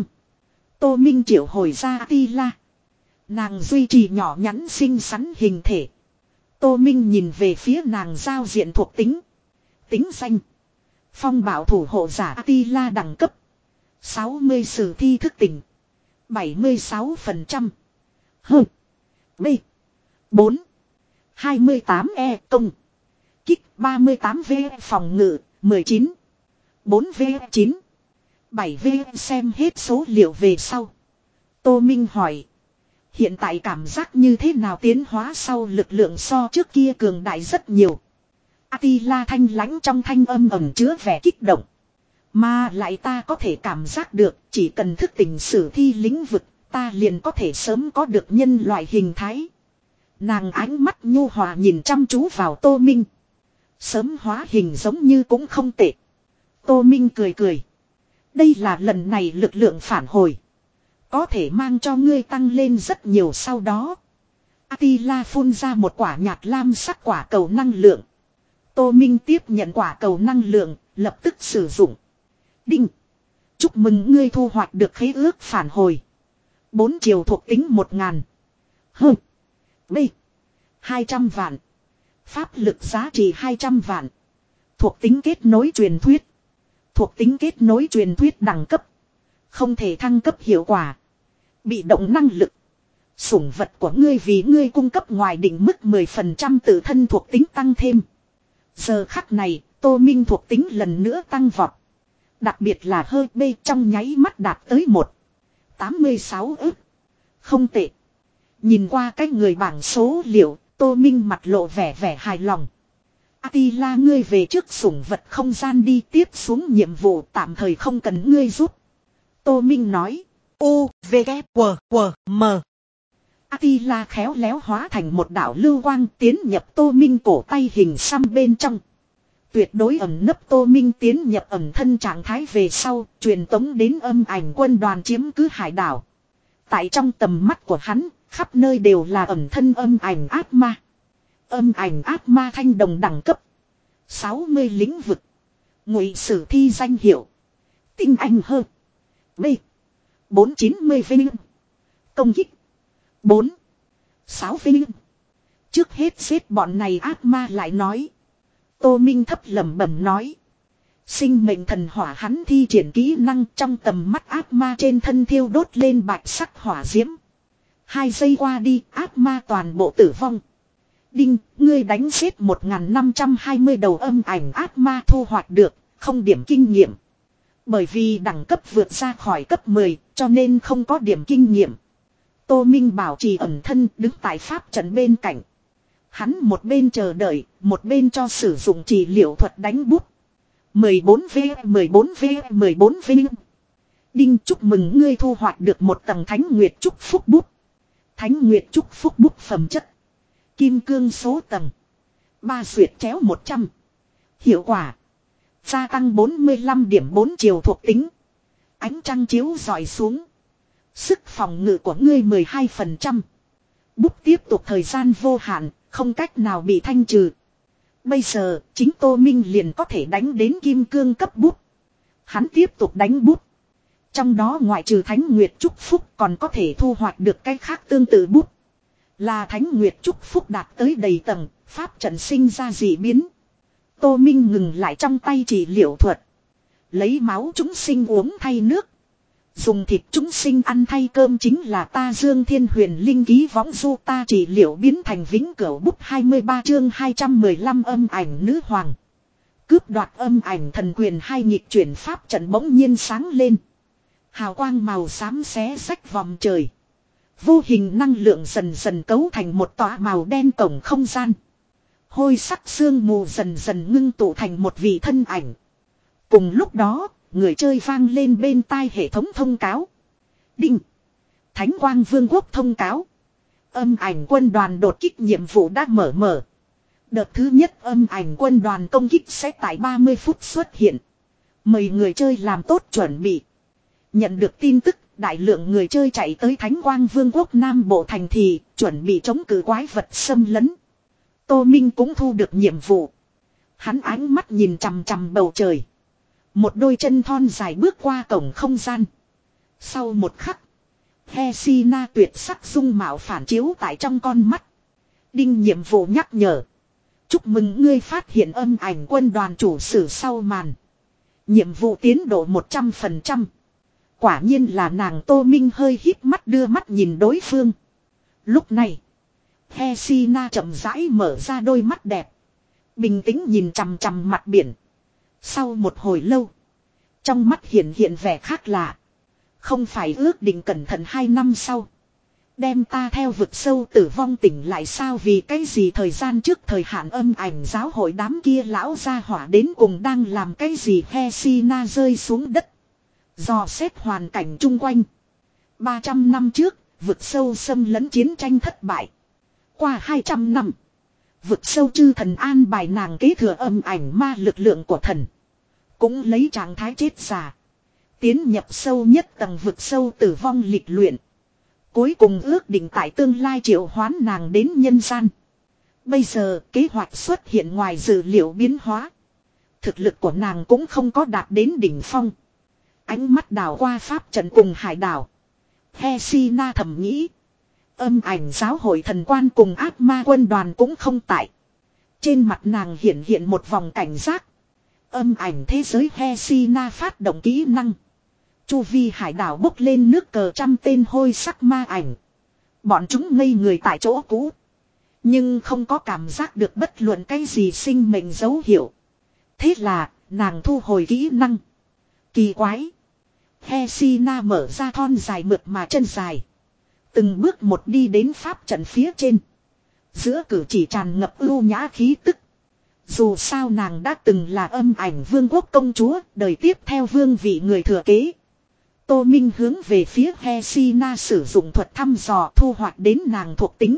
Tô Minh triệu hồi ra Attila. Nàng duy trì nhỏ nhắn xinh xắn hình thể. Tô Minh nhìn về phía nàng giao diện thuộc tính. Tính danh. Phong bảo thủ hộ giả Attila đẳng cấp. sáu mươi sử thi thức tỉnh. bảy mươi sáu phần trăm. H. B. bốn. hai mươi tám E công. Kích ba mươi tám V phòng ngự mười chín. bốn V chín. bảy V xem hết số liệu về sau. Tô Minh hỏi. Hiện tại cảm giác như thế nào tiến hóa sau lực lượng so trước kia cường đại rất nhiều. Attila thanh lãnh trong thanh âm ẩm chứa vẻ kích động. Mà lại ta có thể cảm giác được chỉ cần thức tỉnh sử thi lĩnh vực ta liền có thể sớm có được nhân loại hình thái. Nàng ánh mắt nhu hòa nhìn chăm chú vào Tô Minh. Sớm hóa hình giống như cũng không tệ. Tô Minh cười cười. Đây là lần này lực lượng phản hồi. Có thể mang cho ngươi tăng lên rất nhiều sau đó. Atila phun ra một quả nhạt lam sắc quả cầu năng lượng. Tô Minh tiếp nhận quả cầu năng lượng, lập tức sử dụng. Đinh. Chúc mừng ngươi thu hoạch được khế ước phản hồi. Bốn chiều thuộc tính một ngàn. Hơ. B. Hai trăm vạn. Pháp lực giá trị hai trăm vạn. Thuộc tính kết nối truyền thuyết. Thuộc tính kết nối truyền thuyết đẳng cấp. Không thể thăng cấp hiệu quả. Bị động năng lực. Sủng vật của ngươi vì ngươi cung cấp ngoài định mức mười phần trăm tự thân thuộc tính tăng thêm. Giờ khắc này, Tô Minh thuộc tính lần nữa tăng vọt. Đặc biệt là hơi B trong nháy mắt đạt tới một phẩy tám mươi sáu ức. Không tệ. Nhìn qua cái người bảng số liệu, Tô Minh mặt lộ vẻ vẻ hài lòng. Atila ngươi về trước sủng vật không gian đi, tiếp xuống nhiệm vụ tạm thời không cần ngươi giúp. Tô Minh nói. U, V, K, W, W, M. Atila khéo léo hóa thành một đạo lưu quang tiến nhập Tô Minh cổ tay hình xăm bên trong. Tuyệt đối ẩn nấp Tô Minh tiến nhập ẩn thân trạng thái về sau, truyền tống đến âm ảnh quân đoàn chiếm cứ hải đảo. Tại trong tầm mắt của hắn, khắp nơi đều là ẩn thân âm ảnh ác ma. Âm ảnh ác ma thanh đồng đẳng cấp. sáu mươi lĩnh vực. Ngụy sử thi danh hiệu. Tinh anh hơn. B. bốn trăm chín mươi vinh. Công kích. bốn. sáu vinh. Trước hết giết bọn này ác ma lại nói. Tô Minh thấp lẩm bẩm nói. Sinh mệnh thần hỏa hắn thi triển kỹ năng trong tầm mắt ác ma trên thân thiêu đốt lên bạch sắc hỏa diễm. Hai giây qua đi ác ma toàn bộ tử vong. Đinh, ngươi đánh giết một nghìn năm trăm hai mươi đầu âm ảnh ác ma thu hoạch được, không điểm kinh nghiệm. Bởi vì đẳng cấp vượt ra khỏi cấp mười, cho nên không có điểm kinh nghiệm. Tô Minh bảo trì ẩn thân đứng tại pháp trận bên cạnh. Hắn một bên chờ đợi, một bên cho sử dụng trị liệu thuật đánh bút. mười bốn V, mười bốn V, mười bốn V. Đinh, chúc mừng ngươi thu hoạch được một tầng Thánh Nguyệt Chúc Phúc bút. Thánh Nguyệt Chúc Phúc bút phẩm chất. Kim cương số tầng. Ba duyệt chéo một trăm. Hiệu quả. Gia tăng bốn mươi lăm điểm bốn chiều thuộc tính. Ánh trăng chiếu rọi xuống. Sức phòng ngự của ngươi mười hai phần trăm. Bút tiếp tục thời gian vô hạn, không cách nào bị thanh trừ. Bây giờ, chính Tô Minh liền có thể đánh đến kim cương cấp bút. Hắn tiếp tục đánh bút. Trong đó ngoại trừ Thánh Nguyệt Chúc Phúc còn có thể thu hoạch được cái khác tương tự bút. Là Thánh Nguyệt Chúc Phúc đạt tới đầy tầng, pháp trận sinh ra dị biến. Tô Minh ngừng lại trong tay trị liệu thuật. Lấy máu chúng sinh uống thay nước. Dùng thịt chúng sinh ăn thay cơm chính là ta Dương Thiên Huyền Linh ký võng du ta trị liệu biến thành vĩnh cửu bút hai mươi ba chương hai trăm mười lăm âm ảnh nữ hoàng. Cướp đoạt âm ảnh thần quyền hai nhịp chuyển pháp trận bỗng nhiên sáng lên. Hào quang màu xám xé rách vòng trời. Vô hình năng lượng dần dần cấu thành một tòa màu đen cổng không gian. Hôi sắc sương mù dần dần ngưng tụ thành một vị thân ảnh. Cùng lúc đó, người chơi vang lên bên tai hệ thống thông cáo. Đinh. Thánh Quang Vương quốc thông cáo. Âm ảnh quân đoàn đột kích nhiệm vụ đã mở mở. Đợt thứ nhất âm ảnh quân đoàn công kích sẽ tại ba mươi phút xuất hiện. Mời người chơi làm tốt chuẩn bị. Nhận được tin tức, đại lượng người chơi chạy tới Thánh Quang Vương quốc Nam Bộ thành thị, chuẩn bị chống cự quái vật xâm lấn. Tô Minh cũng thu được nhiệm vụ. Hắn ánh mắt nhìn chằm chằm bầu trời. Một đôi chân thon dài bước qua cổng không gian. Sau một khắc, Hesina tuyệt sắc dung mạo phản chiếu tại trong con mắt. Đinh, nhiệm vụ nhắc nhở. Chúc mừng ngươi phát hiện âm ảnh quân đoàn chủ sử sau màn. Nhiệm vụ tiến độ một trăm phần trăm. Quả nhiên là nàng. Tô Minh hơi híp mắt đưa mắt nhìn đối phương. Lúc này, Hesina chậm rãi mở ra đôi mắt đẹp. Bình tĩnh nhìn chằm chằm mặt biển. Sau một hồi lâu, trong mắt hiện hiện vẻ khác lạ. Không phải ước định cẩn thận hai năm sau, đem ta theo vực sâu tử vong tỉnh lại sao? Vì cái gì thời gian trước thời hạn âm ảnh giáo hội đám kia lão gia hỏa đến cùng đang làm cái gì? Hesina rơi xuống đất, dò xét hoàn cảnh chung quanh. ba trăm năm trước, vực sâu xâm lấn chiến tranh thất bại. Qua hai trăm năm. Vực sâu chư thần an bài nàng kế thừa âm ảnh ma lực lượng của thần. Cũng lấy trạng thái chết già. Tiến nhập sâu nhất tầng vực sâu tử vong lịch luyện. Cuối cùng ước định tại tương lai triệu hoán nàng đến nhân gian. Bây giờ kế hoạch xuất hiện ngoài dự liệu biến hóa. Thực lực của nàng cũng không có đạt đến đỉnh phong. Ánh mắt đảo qua pháp trận cùng hải đảo. Hesina thầm nghĩ. Âm ảnh giáo hội thần quan cùng ác ma quân đoàn cũng không tại. Trên mặt nàng hiện hiện một vòng cảnh giác. Âm ảnh thế giới Hesina phát động kỹ năng. Chu vi hải đảo bốc lên nước cờ trăm tên hôi sắc ma ảnh. Bọn chúng ngây người tại chỗ cũ. Nhưng không có cảm giác được bất luận cái gì sinh mệnh dấu hiệu. Thế là nàng thu hồi kỹ năng. Kỳ quái. Hesina mở ra thon dài mượt mà chân dài. Từng bước một đi đến pháp trận phía trên. Giữa cử chỉ tràn ngập ưu nhã khí tức. Dù sao nàng đã từng là âm ảnh vương quốc công chúa, đời tiếp theo vương vị người thừa kế. Tô Minh hướng về phía Hesina sử dụng thuật thăm dò thu hoạch đến nàng thuộc tính.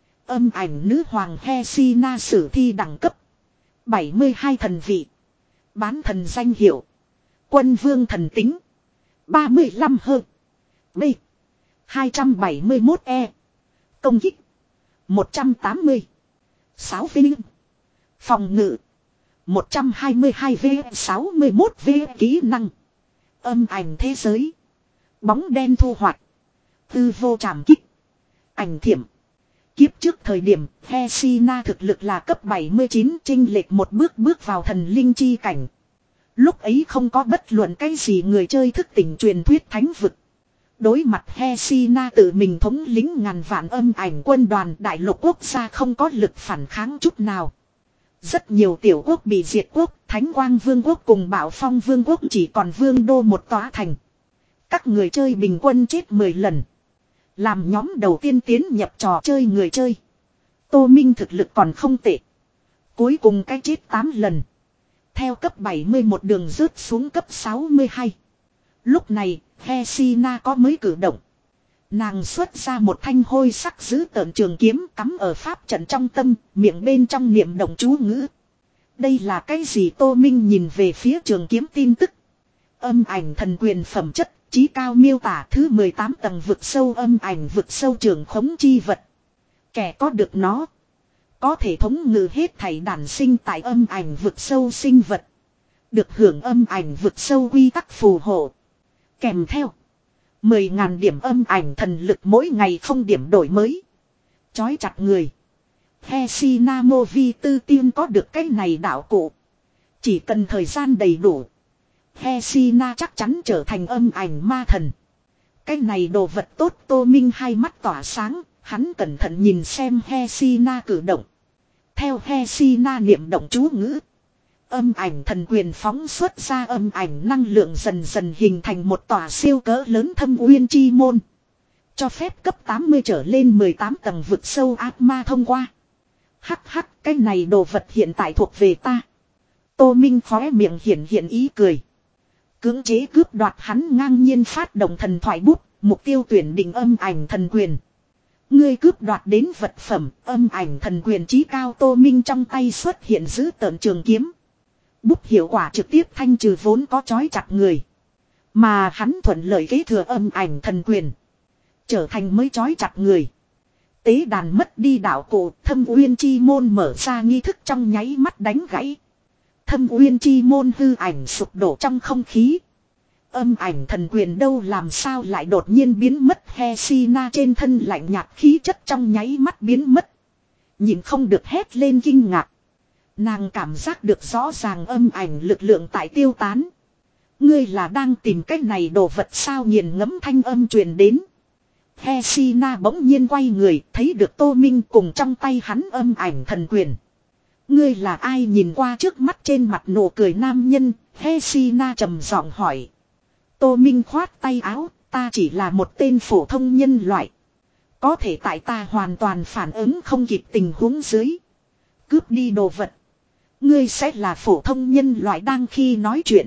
Âm ảnh nữ hoàng Hesina sử thi đẳng cấp. bảy mươi hai thần vị. Bán thần danh hiệu. Quân vương thần tính. ba mươi lăm hơn. B. hai trăm bảy mươi mốt E. Công kích. một trăm tám mươi. sáu Vinh. Phòng ngự. một trăm hai mươi hai V. sáu mươi mốt V. Kỹ năng. Âm ảnh thế giới. Bóng đen thu hoạch. Tư vô trảm kích. Ảnh thiểm. Kiếp trước thời điểm, Hesina thực lực là cấp bảy mươi chín, chênh lệch một bước bước vào thần linh chi cảnh. Lúc ấy không có bất luận cái gì người chơi thức tỉnh truyền thuyết thánh vực. Đối mặt Hesina tự mình thống lĩnh ngàn vạn âm ảnh quân đoàn, đại lục quốc gia không có lực phản kháng chút nào. Rất nhiều tiểu quốc bị diệt quốc, Thánh Quang Vương quốc cùng Bảo Phong Vương quốc chỉ còn vương đô một tòa thành. Các người chơi bình quân chết mười lần. Làm nhóm đầu tiên tiến nhập trò chơi người chơi. Tô Minh thực lực còn không tệ. Cuối cùng cái chết tám lần. Theo cấp bảy mươi một đường rớt xuống cấp sáu mươi hai. Lúc này, Hesina có mới cử động. Nàng xuất ra một thanh hôi sắc giữ tợn trường kiếm cắm ở pháp trận trong tâm, miệng bên trong niệm động chú ngữ. Đây là cái gì? Tô Minh nhìn về phía trường kiếm tin tức. Âm ảnh thần quyền phẩm chất, chí cao miêu tả thứ mười tám tầng vực sâu âm ảnh vực sâu trường khống chi vật. Kẻ có được nó. Có thể thống ngự hết thảy đản sinh tại âm ảnh vực sâu sinh vật. Được hưởng âm ảnh vực sâu quy tắc phù hộ. Kèm theo. mười ngàn điểm âm ảnh thần lực mỗi ngày không điểm đổi mới. Chói chặt người. Hesina Mô Vi Tư Tiên có được cái này đạo cụ. Chỉ cần thời gian đầy đủ. Hesina chắc chắn trở thành âm ảnh ma thần. Cái này đồ vật tốt. Tô Minh hai mắt tỏa sáng. Hắn cẩn thận nhìn xem Hesina cử động. Theo Hesina niệm động chú ngữ. Âm ảnh thần quyền phóng xuất ra âm ảnh năng lượng dần dần hình thành một tòa siêu cỡ lớn thâm uyên chi môn. Cho phép cấp tám mươi trở lên mười tám tầng vực sâu ác ma thông qua. Hắc hắc, cái này đồ vật hiện tại thuộc về ta. Tô Minh khóe miệng hiện hiện ý cười. Cưỡng chế cướp đoạt hắn ngang nhiên phát động thần thoại bút, mục tiêu tuyển định âm ảnh thần quyền. Ngươi cướp đoạt đến vật phẩm, âm ảnh thần quyền chí cao. Tô Minh trong tay xuất hiện giữ tợn trường kiếm. Bút hiệu quả trực tiếp thanh trừ vốn có chói chặt người. Mà hắn thuận lợi kế thừa âm ảnh thần quyền. Trở thành mới chói chặt người. Tế đàn mất đi đạo cụ, thâm uyên chi môn mở ra nghi thức trong nháy mắt đánh gãy. Thâm uyên chi môn hư ảnh sụp đổ trong không khí. Âm ảnh thần quyền đâu làm sao lại đột nhiên biến mất. Hesina trên thân lạnh nhạt khí chất trong nháy mắt biến mất. Nhìn không được hét lên kinh ngạc. Nàng cảm giác được rõ ràng âm ảnh lực lượng tại tiêu tán. Ngươi là đang tìm cách này đồ vật sao? Nghiền ngẫm thanh âm truyền đến. Hesina bỗng nhiên quay người, thấy được Tô Minh cùng trong tay hắn âm ảnh thần quyền. Ngươi là ai? Nhìn qua trước mắt trên mặt nụ cười nam nhân, Hesina trầm giọng hỏi. Tô Minh khoát tay áo, ta chỉ là một tên phổ thông nhân loại. Có thể tại ta hoàn toàn phản ứng không kịp tình huống dưới. Cướp đi đồ vật. Ngươi sẽ là phổ thông nhân loại. Đang khi nói chuyện.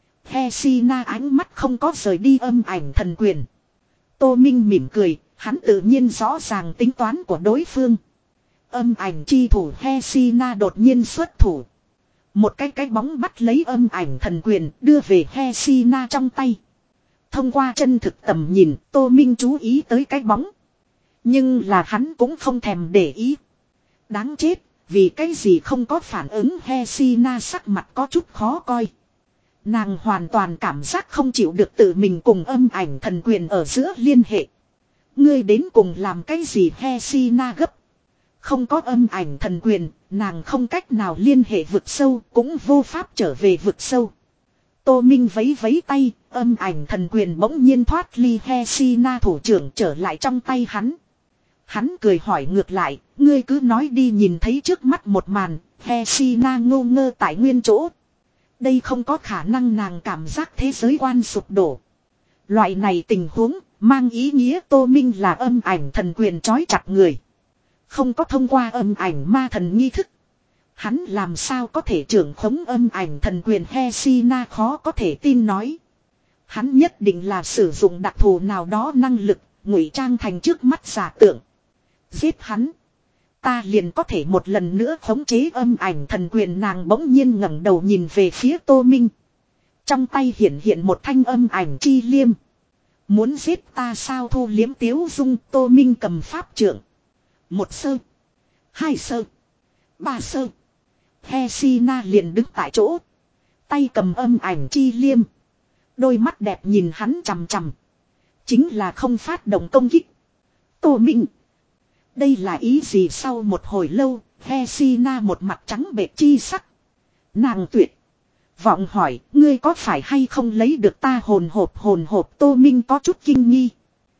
Hesina ánh mắt không có rời đi âm ảnh thần quyền. Tô Minh mỉm cười, hắn tự nhiên rõ ràng tính toán của đối phương. Âm ảnh chi thủ Hesina đột nhiên xuất thủ. Một cái cái bóng bắt lấy âm ảnh thần quyền đưa về Hesina trong tay. Thông qua chân thực tầm nhìn, Tô Minh chú ý tới cái bóng. Nhưng là hắn cũng không thèm để ý. Đáng chết, vì cái gì không có phản ứng. Hesina sắc mặt có chút khó coi. Nàng hoàn toàn cảm giác không chịu được tự mình cùng âm ảnh thần quyền ở giữa liên hệ. Ngươi đến cùng làm cái gì? Hesina gấp. Không có âm ảnh thần quyền, nàng không cách nào liên hệ vực sâu, cũng vô pháp trở về vực sâu. Tô Minh vấy vấy tay, âm ảnh thần quyền bỗng nhiên thoát ly Hesina thủ trưởng trở lại trong tay hắn. Hắn cười hỏi ngược lại, ngươi cứ nói đi. Nhìn thấy trước mắt một màn, Hesina ngô ngơ tại nguyên chỗ. Đây không có khả năng, nàng cảm giác thế giới quan sụp đổ. Loại này tình huống, mang ý nghĩa Tô Minh là âm ảnh thần quyền trói chặt người. Không có thông qua âm ảnh ma thần nghi thức. Hắn làm sao có thể trưởng khống âm ảnh thần quyền? Hesina khó có thể tin nói. Hắn nhất định là sử dụng đặc thù nào đó năng lực, ngụy trang thành trước mắt giả tượng. Giết hắn. Ta liền có thể một lần nữa khống chế âm ảnh thần quyền. Nàng bỗng nhiên ngẩng đầu nhìn về phía Tô Minh. Trong tay hiện hiện một thanh âm ảnh chi liêm. Muốn giết ta sao? Thu liếm tiếu dung. Tô Minh cầm pháp trượng. Một sơ. Hai sơ. Ba sơ. Hesina liền đứng tại chỗ. Tay cầm âm ảnh chi liêm. Đôi mắt đẹp nhìn hắn chằm chằm. Chính là không phát động công kích. Tô Minh. Đây là ý gì? Sau một hồi lâu, Hesina một mặt trắng bệch chi sắc. Nàng tuyệt vọng hỏi, ngươi có phải hay không lấy được ta hồn hộp? Hồn hộp? Tô Minh có chút kinh nghi.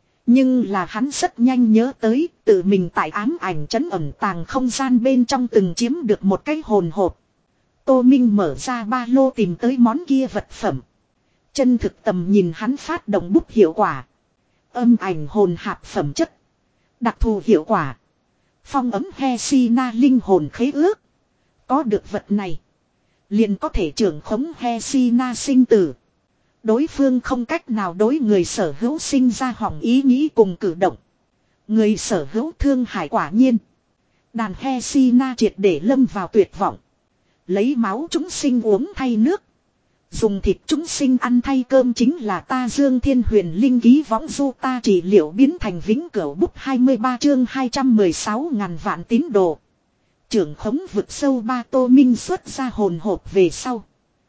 Nhưng là hắn rất nhanh nhớ tới, tự mình tại ám ảnh trấn ẩn tàng không gian bên trong từng chiếm được một cái hồn hộp. Tô Minh mở ra ba lô tìm tới món kia vật phẩm. Chân thực tầm nhìn hắn phát động bút hiệu quả. Âm ảnh hồn hạp phẩm chất. Đặc thù hiệu quả. Phong ấm Hesina linh hồn khế ước. Có được vật này, liền có thể trưởng khống Hesina sinh tử. Đối phương không cách nào đối người sở hữu sinh ra hỏng ý nghĩ cùng cử động. Người sở hữu thương hại quả nhiên. Đàn Hesina triệt để lâm vào tuyệt vọng. Lấy máu chúng sinh uống thay nước. Dùng thịt chúng sinh ăn thay cơm chính là ta. Dương Thiên Huyền Linh ký võng du ta trị liệu biến thành vĩnh cửu bút hai mươi ba chương hai trăm mười sáu ngàn vạn tín đồ. Trưởng khống vực sâu ba. Tô Minh xuất ra hồn hộp về sau.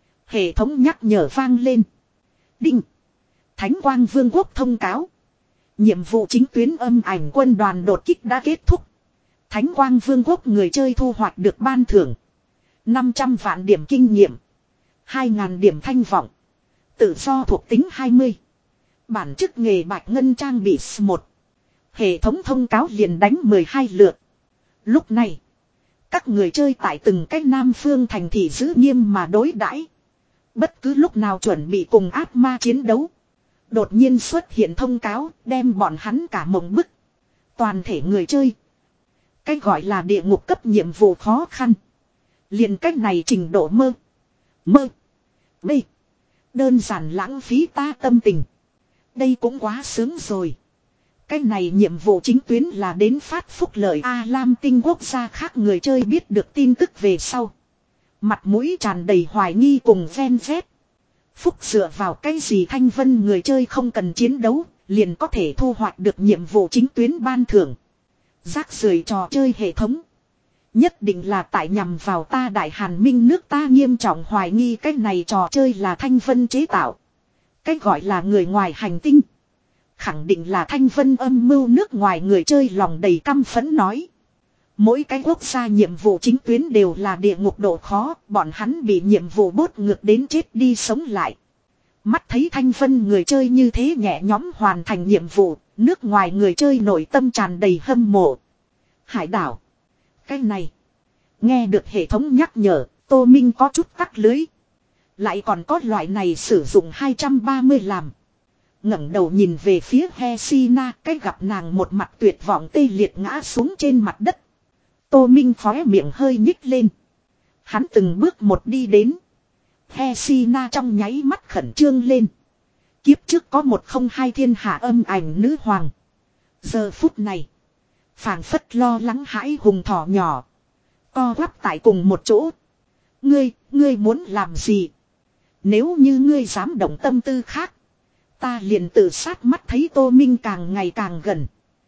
Hệ thống nhắc nhở vang lên. Đinh. Thánh Quang Vương quốc thông cáo. Nhiệm vụ chính tuyến âm ảnh quân đoàn đột kích đã kết thúc. Thánh Quang Vương quốc người chơi thu hoạch được ban thưởng năm trăm vạn điểm kinh nghiệm, hai nghìn điểm thanh vọng, tự do thuộc tính hai mươi, bản chức nghề bạch ngân trang bị S một. Hệ thống thông cáo liền đánh mười hai lượt. Lúc này, các người chơi tại từng cách Nam Phương thành thị giữ nghiêm mà đối đãi. Bất cứ lúc nào chuẩn bị cùng ác ma chiến đấu. Đột nhiên xuất hiện thông cáo, đem bọn hắn cả mộng bức. Toàn thể người chơi. Cái gọi là địa ngục cấp nhiệm vụ khó khăn. Liền cách này trình độ mơ. Mơ. B. Đơn giản lãng phí ta tâm tình. Đây cũng quá sướng rồi. Cái này nhiệm vụ chính tuyến là đến phát phúc lợi A Lam tinh quốc gia khác. Người chơi biết được tin tức về sau. Mặt mũi tràn đầy hoài nghi cùng ven vét. Phúc dựa vào cái gì? Thanh Vân người chơi không cần chiến đấu, liền có thể thu hoạch được nhiệm vụ chính tuyến ban thưởng. Rác rưởi trò chơi hệ thống. Nhất định là tại nhằm vào ta Đại Hàn Minh nước ta. Nghiêm trọng hoài nghi cái này trò chơi là Thanh Vân chế tạo. Cái gọi là người ngoài hành tinh. Khẳng định là Thanh Vân âm mưu nước ngoài. Người chơi lòng đầy căm phẫn nói. Mỗi cái quốc gia nhiệm vụ chính tuyến đều là địa ngục độ khó, bọn hắn bị nhiệm vụ bốt ngược đến chết đi sống lại. Mắt thấy Thanh Vân người chơi như thế nhẹ nhõm hoàn thành nhiệm vụ, nước ngoài người chơi nội tâm tràn đầy hâm mộ. Hải đảo. Cái này. Nghe được hệ thống nhắc nhở, Tô Minh có chút tắc lưới. Lại còn có loại này sử dụng hai trăm ba mươi làm. Ngẩng đầu nhìn về phía Hesina, cái gặp nàng một mặt tuyệt vọng tê liệt ngã xuống trên mặt đất. Tô Minh khóe miệng hơi nhích lên. Hắn từng bước một đi đến. Hesina trong nháy mắt khẩn trương lên. Kiếp trước có một không hai thiên hạ âm ảnh nữ hoàng. Giờ phút này. Phảng phất lo lắng hãi hùng thỏ nhỏ. Co quắp tại cùng một chỗ. Ngươi, ngươi muốn làm gì? Nếu như ngươi dám động tâm tư khác. Ta liền tự sát mắt thấy Tô Minh càng ngày càng gần.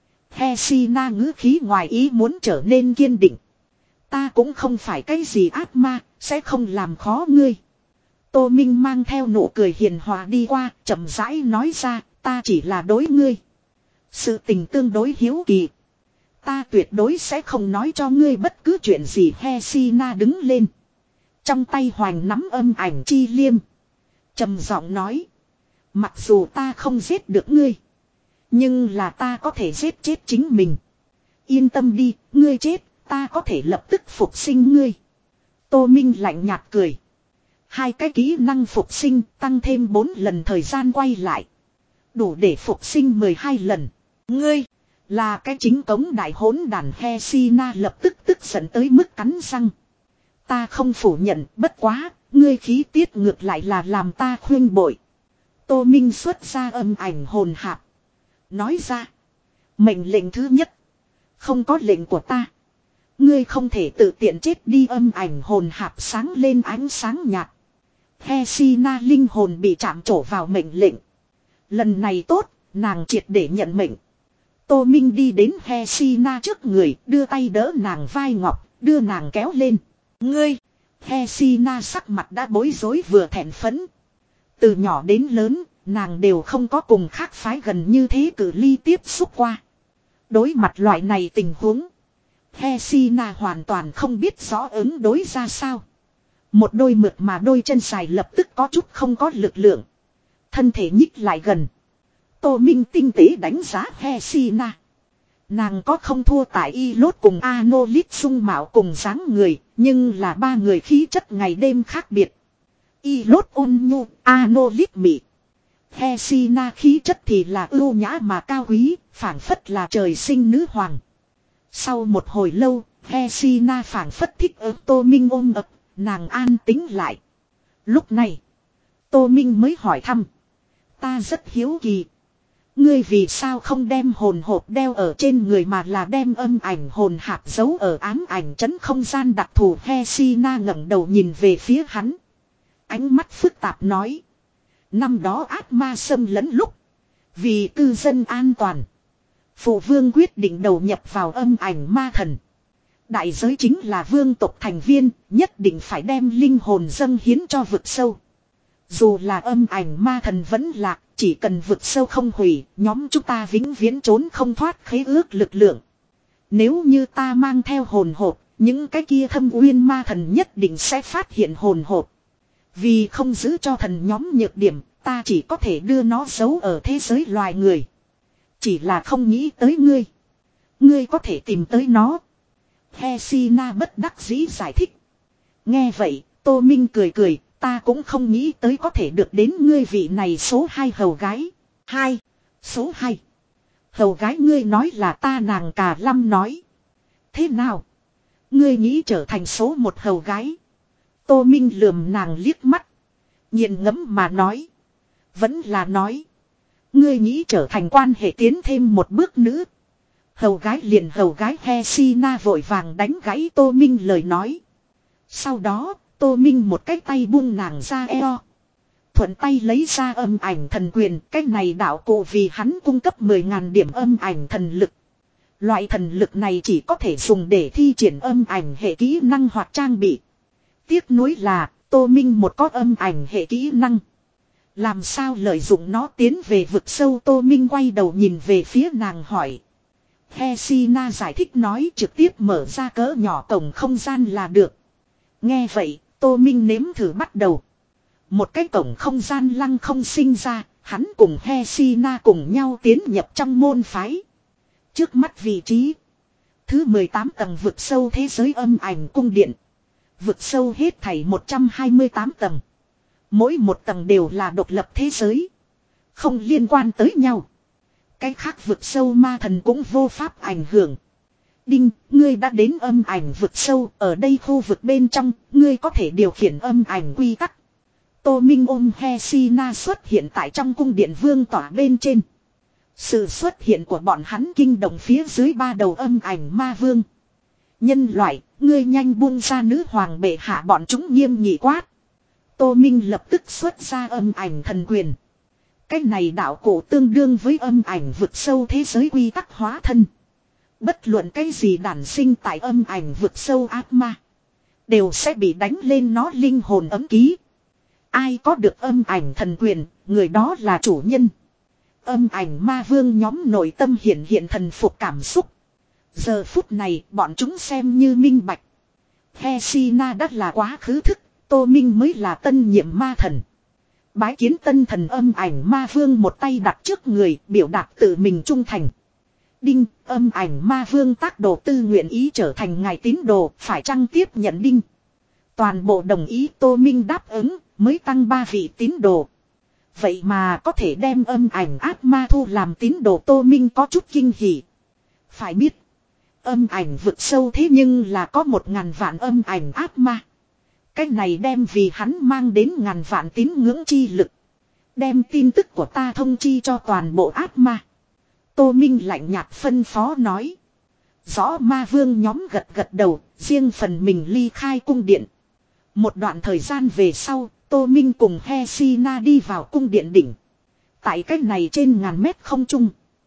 Hesina ngữ khí ngoài ý muốn trở nên kiên định. Ta cũng không phải cái gì ác ma, sẽ không làm khó ngươi. Tô Minh mang theo nụ cười hiền hòa đi qua, chậm rãi nói ra, ta chỉ là đối ngươi. Sự tình tương đối hiếu kỳ. Ta tuyệt đối sẽ không nói cho ngươi bất cứ chuyện gì. Hesina đứng lên. Trong tay hoành nắm âm ảnh chi liêm. Trầm giọng nói. Mặc dù ta không giết được ngươi. Nhưng là ta có thể giết chết chính mình. Yên tâm đi, ngươi chết, ta có thể lập tức phục sinh ngươi. Tô Minh lạnh nhạt cười. Hai cái kỹ năng phục sinh tăng thêm bốn lần thời gian quay lại. Đủ để phục sinh mười hai lần. Ngươi, là cái chính cống đại hỗn đàn. Hesina lập tức tức giận tới mức cắn răng. Ta không phủ nhận, bất quá, ngươi khí tiết ngược lại là làm ta khuyên bội. Tô Minh xuất ra âm ảnh hồn hạp. Nói ra. Mệnh lệnh thứ nhất. Không có lệnh của ta. Ngươi không thể tự tiện chết đi. Âm ảnh hồn hạp sáng lên ánh sáng nhạt. Hesina linh hồn bị chạm trổ vào mệnh lệnh. Lần này tốt, nàng triệt để nhận mệnh. Tô Minh đi đến Hesina trước người, đưa tay đỡ nàng vai ngọc, đưa nàng kéo lên. Ngươi, Hesina sắc mặt đã bối rối vừa thẹn phấn. Từ nhỏ đến lớn, nàng đều không có cùng khác phái gần như thế cự ly tiếp xúc qua. Đối mặt loại này tình huống, Hesina hoàn toàn không biết rõ ứng đối ra sao. Một đôi mượt mà đôi chân dài lập tức có chút không có lực lượng. Thân thể nhích lại gần. Tô Minh tinh tế đánh giá Hesina. Nàng có không thua tại y lốt cùng Anolit sung mạo cùng dáng người, nhưng là ba người khí chất ngày đêm khác biệt. Y lốt ôn nhu, Anolit mị. Hesina khí chất thì là ưu nhã mà cao quý, phảng phất là trời sinh nữ hoàng. Sau một hồi lâu, Hesina phảng phất thích ớt Tô Minh ôm ập, nàng an tĩnh lại. Lúc này, Tô Minh mới hỏi thăm. Ta rất hiếu kỳ. Ngươi vì sao không đem hồn hộp đeo ở trên người mà là đem âm ảnh hồn hạp giấu ở ám ảnh trấn không gian đặc thù. Hesina ngẩng đầu nhìn về phía hắn. Ánh mắt phức tạp nói. Năm đó ác ma xâm lấn lúc. Vì cư dân an toàn. Phụ vương quyết định đầu nhập vào âm ảnh ma thần. Đại giới chính là vương tộc thành viên nhất định phải đem linh hồn dâng hiến cho vực sâu. Dù là âm ảnh ma thần vẫn lạc, chỉ cần vực sâu không hủy, nhóm chúng ta vĩnh viễn trốn không thoát khế ước lực lượng. Nếu như ta mang theo hồn hộp, những cái kia thâm uyên ma thần nhất định sẽ phát hiện hồn hộp. Vì không giữ cho thần nhóm nhược điểm, ta chỉ có thể đưa nó giấu ở thế giới loài người. Chỉ là không nghĩ tới ngươi. Ngươi có thể tìm tới nó. Hesina bất đắc dĩ giải thích. Nghe vậy, Tô Minh cười cười. Ta cũng không nghĩ tới có thể được đến ngươi vị này số hai hầu gái. Hai. Số hai. Hầu gái ngươi nói là ta. Nàng Cà Lâm nói. Thế nào? Ngươi nghĩ trở thành số một hầu gái. Tô Minh lườm nàng liếc mắt. Nhìn ngẫm mà nói. Vẫn là nói. Ngươi nghĩ trở thành quan hệ tiến thêm một bước nữa. Hầu gái liền hầu gái. Hesina vội vàng đánh gãy Tô Minh lời nói. Sau đó. Tô Minh một cái tay buông nàng ra eo. Thuận tay lấy ra âm ảnh thần quyền. Cái này đạo cụ vì hắn cung cấp mười ngàn điểm âm ảnh thần lực. Loại thần lực này chỉ có thể dùng để thi triển âm ảnh hệ kỹ năng hoặc trang bị. Tiếc nuối là Tô Minh một có âm ảnh hệ kỹ năng. Làm sao lợi dụng nó tiến về vực sâu. Tô Minh quay đầu nhìn về phía nàng hỏi. Hesina giải thích nói trực tiếp mở ra cỡ nhỏ cổng không gian là được. Nghe vậy, Tô Minh nếm thử bắt đầu. Một cái cổng không gian lăng không sinh ra, hắn cùng Hesina cùng nhau tiến nhập trong môn phái. Trước mắt vị trí. Thứ mười tám tầng vực sâu thế giới âm ảnh cung điện. Vực sâu hết thảy một trăm hai mươi tám tầng. Mỗi một tầng đều là độc lập thế giới. Không liên quan tới nhau. Cái khác vực sâu ma thần cũng vô pháp ảnh hưởng. Đinh, ngươi đã đến âm ảnh vực sâu, ở đây khu vực bên trong, ngươi có thể điều khiển âm ảnh quy tắc. Tô Minh ôm Hesina xuất hiện tại trong cung điện vương tỏa bên trên. Sự xuất hiện của bọn hắn kinh động phía dưới ba đầu âm ảnh ma vương. Nhân loại, ngươi nhanh buông ra nữ hoàng bệ hạ, bọn chúng nghiêm nghị quát. Tô Minh lập tức xuất ra âm ảnh thần quyền. Cái này đạo cổ tương đương với âm ảnh vực sâu thế giới quy tắc hóa thân. Bất luận cái gì đản sinh tại âm ảnh vực sâu ác ma, đều sẽ bị đánh lên nó linh hồn ấm ký. Ai có được âm ảnh thần quyền, người đó là chủ nhân. Âm ảnh ma vương nhóm nội tâm hiện hiện thần phục cảm xúc. Giờ phút này bọn chúng xem như minh bạch. Hesina đã là quá khứ thức, Tô Minh mới là tân nhiệm ma thần. Bái kiến tân thần âm ảnh ma vương một tay đặt trước người, biểu đạt tự mình trung thành. Đinh, âm ảnh ma vương tác đồ tư nguyện ý trở thành ngài tín đồ, phải chăng tiếp nhận đinh. Toàn bộ đồng ý, Tô Minh đáp ứng, mới tăng ba vị tín đồ. Vậy mà có thể đem âm ảnh ác ma thu làm tín đồ, Tô Minh có chút kinh hỉ. Phải biết, âm ảnh vực sâu thế nhưng là có một ngàn vạn âm ảnh ác ma. Cái này đem vì hắn mang đến ngàn vạn tín ngưỡng chi lực. Đem tin tức của ta thông chi cho toàn bộ ác ma. Tô Minh lạnh nhạt phân phó nói. Rõ ma vương nhóm gật gật đầu, riêng phần mình ly khai cung điện. Một đoạn thời gian về sau, Tô Minh cùng Hesina đi vào cung điện đỉnh. Tại cách này trên ngàn mét không trung.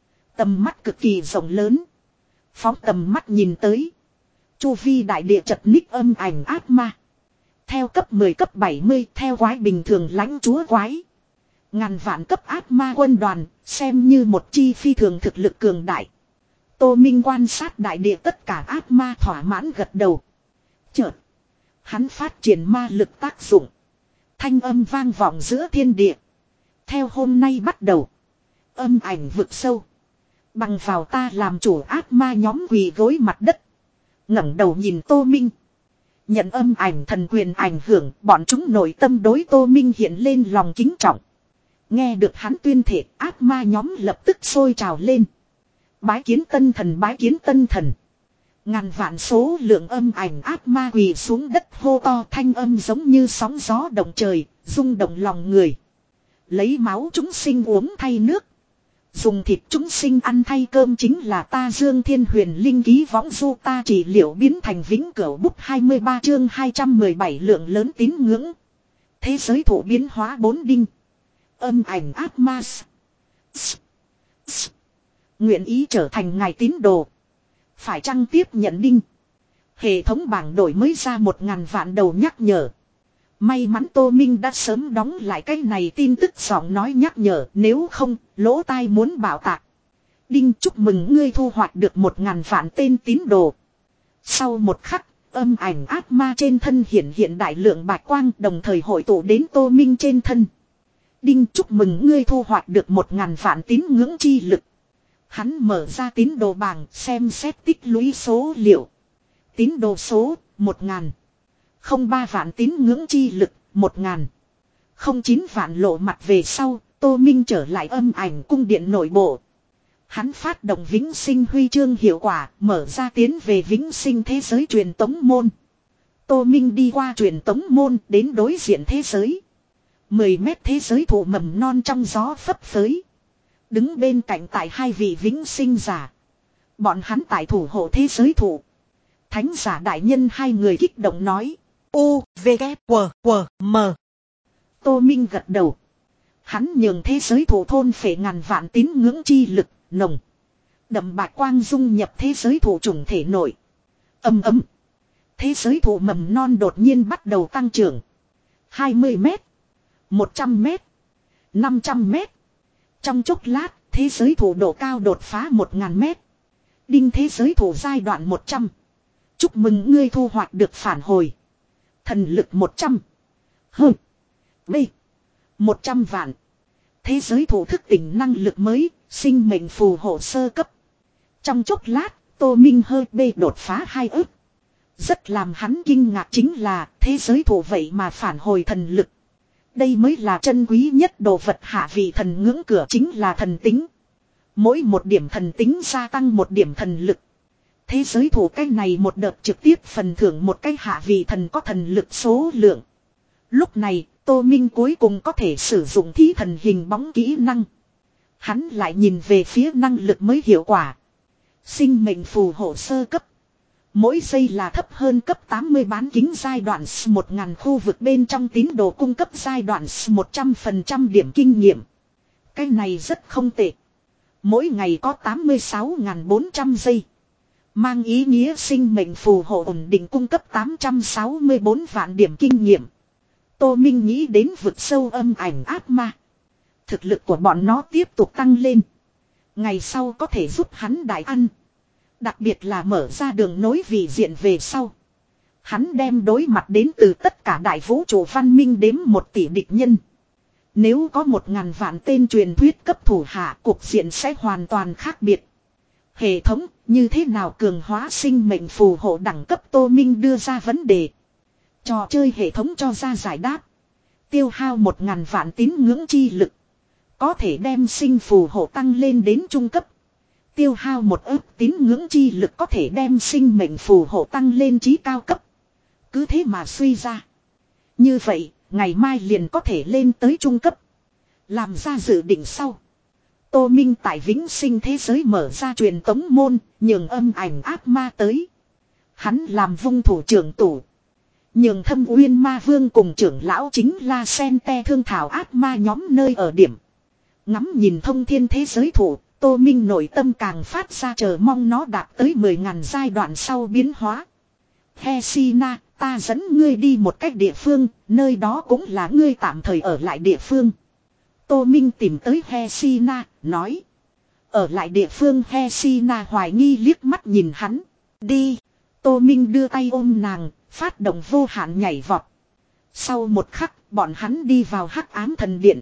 Tầm mắt cực kỳ rộng lớn. Phóng tầm mắt nhìn tới. Chu vi đại địa chật ních âm ảnh ác ma. Theo cấp mười cấp bảy mươi, theo quái bình thường lãnh chúa quái. Ngàn vạn cấp ác ma quân đoàn, xem như một chi phi thường thực lực cường đại. Tô Minh quan sát đại địa tất cả ác ma thỏa mãn gật đầu. Chợt, hắn phát triển ma lực tác dụng. Thanh âm vang vọng giữa thiên địa. Theo hôm nay bắt đầu, âm ảnh vực sâu. Bằng vào ta làm chủ, ác ma nhóm quỳ gối mặt đất. Ngẩng đầu nhìn Tô Minh. Nhận âm ảnh thần quyền ảnh hưởng, bọn chúng nội tâm đối Tô Minh hiện lên lòng kính trọng. Nghe được hắn tuyên thệ, ác ma nhóm lập tức sôi trào lên. Bái kiến tân thần, bái kiến tân thần. Ngàn vạn số lượng âm ảnh ác ma quỳ xuống đất hô to, thanh âm giống như sóng gió động trời, rung động lòng người. Lấy máu chúng sinh uống thay nước. Dùng thịt chúng sinh ăn thay cơm chính là ta Dương Thiên Huyền Linh ký võng du, ta chỉ liệu biến thành vĩnh cửu bút hai mươi ba chương hai trăm mười bảy lượng lớn tín ngưỡng. Thế giới thổ biến hóa bốn đinh. Âm ảnh ác ma. Nguyện ý trở thành ngài tín đồ. Phải chăng tiếp nhận đinh. Hệ thống bảng đổi mới ra một ngàn vạn đầu nhắc nhở. May mắn Tô Minh đã sớm đóng lại cái này tin tức giọng nói nhắc nhở, nếu không, lỗ tai muốn bảo tạc. Đinh, chúc mừng ngươi thu hoạch được một ngàn vạn tên tín đồ. Sau một khắc, âm ảnh ác ma trên thân hiện hiện đại lượng bạch quang đồng thời hội tụ đến Tô Minh trên thân. Đinh, chúc mừng ngươi thu hoạch được một ngàn vạn tín ngưỡng chi lực. Hắn mở ra tín đồ bảng xem xét tích lũy số liệu. Tín đồ số, một ngàn. Không ba vạn tín ngưỡng chi lực, một ngàn. Không chín vạn lộ mặt về sau, Tô Minh trở lại âm ảnh cung điện nội bộ. Hắn phát động vĩnh sinh huy chương hiệu quả, mở ra tiến về vĩnh sinh thế giới truyền tống môn. Tô Minh đi qua truyền tống môn đến đối diện thế giới. mười mét thế giới thụ mầm non trong gió phấp phới. Đứng bên cạnh tại hai vị vĩnh sinh giả. Bọn hắn tại thủ hộ thế giới thụ. Thánh giả đại nhân hai người kích động nói. U, V, K, W, W, M. Tô Minh gật đầu. Hắn nhường thế giới thụ thôn phệ ngàn vạn tín ngưỡng chi lực, nồng. Đậm bạch quang dung nhập thế giới thụ chủng thể nội. Âm ấm. Thế giới thụ mầm non đột nhiên bắt đầu tăng trưởng. hai mươi mét. một trăm mét. năm trăm mét. Trong chốc lát, thế giới thụ độ cao đột phá một nghìn mét. Đinh, thế giới thụ giai đoạn một trăm. Chúc mừng ngươi thu hoạch được phản hồi. Thần lực một trăm. Hơ. B. một trăm vạn. Thế giới thụ thức tỉnh năng lực mới, sinh mệnh phù hộ sơ cấp. Trong chốc lát, Tô Minh hơi B đột phá hai ức. Rất làm hắn kinh ngạc chính là thế giới thụ vậy mà phản hồi thần lực. Đây mới là chân quý nhất đồ vật, hạ vị thần ngưỡng cửa chính là thần tính. Mỗi một điểm thần tính gia tăng một điểm thần lực. Thế giới thụ cái này một đợt trực tiếp phần thưởng một cái hạ vị thần có thần lực số lượng. Lúc này, Tô Minh cuối cùng có thể sử dụng thí thần hình bóng kỹ năng. Hắn lại nhìn về phía năng lực mới hiệu quả. Sinh mệnh phù hộ sơ cấp. Mỗi giây là thấp hơn cấp tám mươi bán kính giai đoạn một nghìn khu vực bên trong tín đồ cung cấp giai đoạn một trăm phần trăm điểm kinh nghiệm. Cái này rất không tệ. Mỗi ngày có tám mươi sáu nghìn bốn trăm giây. Mang ý nghĩa sinh mệnh phù hộ ổn định cung cấp tám trăm sáu mươi bốn vạn điểm kinh nghiệm. Tô Minh nghĩ đến vực sâu âm ảnh ác ma. Thực lực của bọn nó tiếp tục tăng lên. Ngày sau có thể giúp hắn đại ăn. Đặc biệt là mở ra đường nối vị diện về sau. Hắn đem đối mặt đến từ tất cả đại vũ trụ văn minh đếm một tỷ địch nhân. Nếu có một ngàn vạn tên truyền thuyết cấp thủ hạ, cục diện sẽ hoàn toàn khác biệt. Hệ thống như thế nào cường hóa sinh mệnh phù hộ đẳng cấp, Tô Minh đưa ra vấn đề. Trò chơi hệ thống cho ra giải đáp. Tiêu hao một ngàn vạn tín ngưỡng chi lực. Có thể đem sinh phù hộ tăng lên đến trung cấp. Tiêu hao một ức tín ngưỡng chi lực có thể đem sinh mệnh phù hộ tăng lên trí cao cấp. Cứ thế mà suy ra. Như vậy, ngày mai liền có thể lên tới trung cấp. Làm ra dự định sau. Tô Minh tại vĩnh sinh thế giới mở ra truyền tống môn, nhường âm ảnh ác ma tới. Hắn làm vung thủ trưởng tủ. Nhường Thâm Uyên Ma Vương cùng trưởng lão chính La Sen Te thương thảo ác ma nhóm nơi ở điểm. Ngắm nhìn thông thiên thế giới thủ, Tô Minh nội tâm càng phát ra chờ mong nó đạt tới mười ngàn giai đoạn sau biến hóa. Hesina, ta dẫn ngươi đi một cách địa phương, nơi đó cũng là ngươi tạm thời ở lại địa phương. Tô Minh tìm tới Hesina, nói. Ở lại địa phương. Hesina hoài nghi liếc mắt nhìn hắn. Đi. Tô Minh đưa tay ôm nàng, phát động vô hạn nhảy vọt. Sau một khắc, bọn hắn đi vào hắc ám thần điện.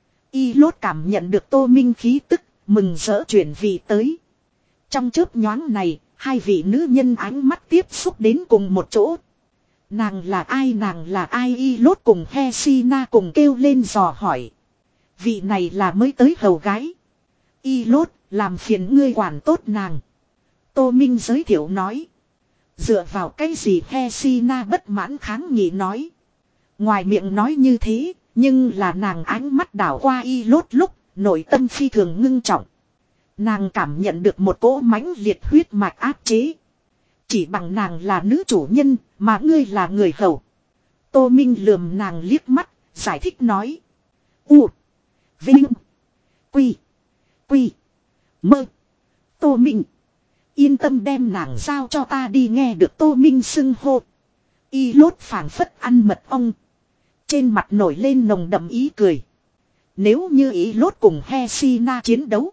Y Lốt cảm nhận được Tô Minh khí tức, mừng rỡ chuyển vị tới. Trong chớp nhoáng này, hai vị nữ nhân ánh mắt tiếp xúc đến cùng một chỗ. Nàng là ai, nàng là ai? Y Lốt cùng Hesina cùng kêu lên dò hỏi. Vị này là mới tới hầu gái. Y Lốt, làm phiền ngươi quản tốt nàng. Tô Minh giới thiệu nói. Dựa vào cái gì? Hesina bất mãn kháng nghị nói. Ngoài miệng nói như thế, nhưng là nàng ánh mắt đảo qua Y Lốt lúc, nội tâm phi thường ngưng trọng. Nàng cảm nhận được một cỗ mãnh liệt huyết mạch áp chế. Chỉ bằng nàng là nữ chủ nhân, mà ngươi là người hầu. Tô Minh lườm nàng liếc mắt, giải thích nói. U. Vinh. Quy. Quy. Mơ. Tô Minh. Yên tâm đem nàng giao cho ta đi. Nghe được Tô Minh xưng hô. Y Lốt phảng phất ăn mật ong. Trên mặt nổi lên nồng đậm ý cười. Nếu như Y Lốt cùng Hesina chiến đấu.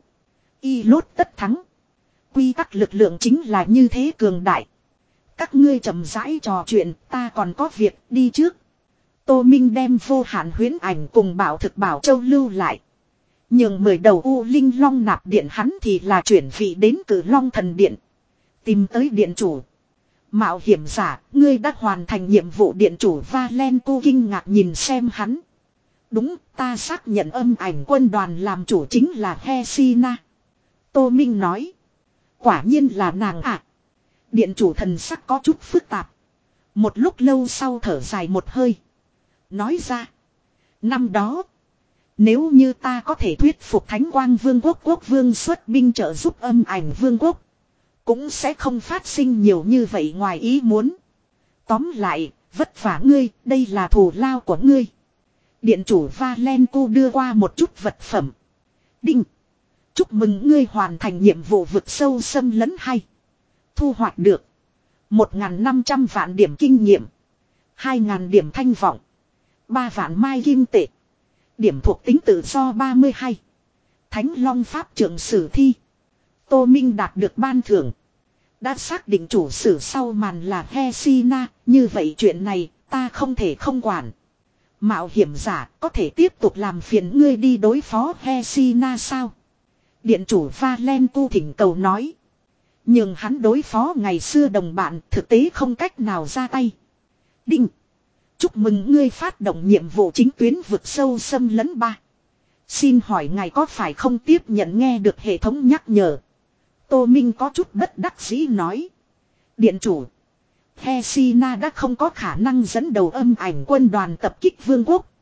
Y Lốt tất thắng. Quy tắc lực lượng chính là như thế cường đại. Các ngươi chậm rãi trò chuyện, ta còn có việc, đi trước. Tô Minh đem vô hạn huyễn ảnh cùng bảo thực bảo châu lưu lại. Nhưng mười đầu U Linh Long nạp điện hắn thì là chuyển vị đến Cử Long thần điện. Tìm tới điện chủ. Mạo hiểm giả, ngươi đã hoàn thành nhiệm vụ. Điện chủ Valenco kinh ngạc nhìn xem hắn. Đúng, ta xác nhận âm ảnh quân đoàn làm chủ chính là Hesina. Tô Minh nói. Quả nhiên là nàng ạ. À. Điện chủ thần sắc có chút phức tạp. Một lúc lâu sau thở dài một hơi. Nói ra. Năm đó. Nếu như ta có thể thuyết phục Thánh Quang Vương quốc quốc vương xuất binh trợ giúp âm ảnh vương quốc. Cũng sẽ không phát sinh nhiều như vậy ngoài ý muốn. Tóm lại, vất vả ngươi, đây là thù lao của ngươi. Điện chủ Valenco đưa qua một chút vật phẩm. Đinh. Chúc mừng ngươi hoàn thành nhiệm vụ vực sâu xâm lấn hay. Thu hoạch được. một nghìn năm trăm vạn điểm kinh nghiệm. hai nghìn điểm thanh vọng. ba vạn mai kim tệ. Điểm thuộc tính tự do ba mươi hai. Thánh Long Pháp trưởng sử thi. Tô Minh đạt được ban thưởng. Đã xác định chủ sử sau màn là Hesina. Như vậy chuyện này ta không thể không quản. Mạo hiểm giả có thể tiếp tục làm phiền ngươi đi đối phó Hesina sao? Điện chủ Valenco thỉnh cầu nói. Nhưng hắn đối phó ngày xưa đồng bạn thực tế không cách nào ra tay. Đinh. Chúc mừng ngươi phát động nhiệm vụ chính tuyến vực sâu xâm lấn ba. Xin hỏi ngài có phải không tiếp nhận? Nghe được hệ thống nhắc nhở. Tô Minh có chút bất đắc dĩ nói. Điện chủ. Hesina đã không có khả năng dẫn đầu âm ảnh quân đoàn tập kích vương quốc.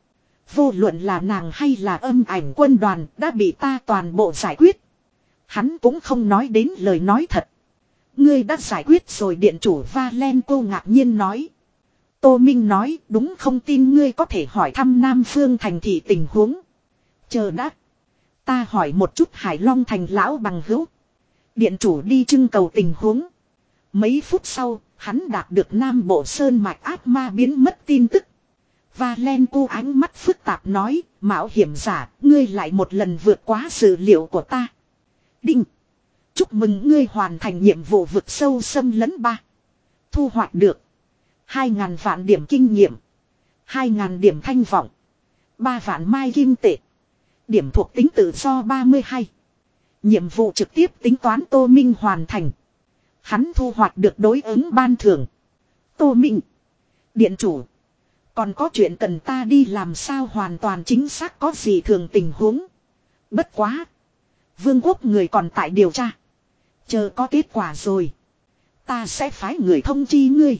Vô luận là nàng hay là âm ảnh quân đoàn đã bị ta toàn bộ giải quyết. Hắn cũng không nói đến lời nói thật. Ngươi đã giải quyết rồi, điện chủ Valenco ngạc nhiên nói. Tô Minh nói, đúng không, tin ngươi có thể hỏi thăm Nam Phương thành thị tình huống. Chờ đã. Ta hỏi một chút Hải Long thành lão bằng hữu. Điện chủ đi trưng cầu tình huống. Mấy phút sau, hắn đạt được Nam Bộ Sơn mạch ác ma biến mất tin tức. Valenco ánh mắt phức tạp nói, mạo hiểm giả, ngươi lại một lần vượt quá dự liệu của ta. Đinh. Chúc mừng ngươi hoàn thành nhiệm vụ vực sâu xâm lấn ba. Thu hoạch được. Hai ngàn vạn điểm kinh nghiệm. Hai ngàn điểm thanh vọng. Ba vạn mai kim tệ. Điểm thuộc tính tự do ba mươi hai. Nhiệm vụ trực tiếp tính toán Tô Minh hoàn thành. Hắn thu hoạch được đối ứng ban thưởng. Tô Minh. Điện chủ. Còn có chuyện cần ta đi làm sao, hoàn toàn chính xác có gì thường tình huống. Bất quá. Vương quốc người còn tại điều tra. Chờ có kết quả rồi. Ta sẽ phái người thông chi ngươi.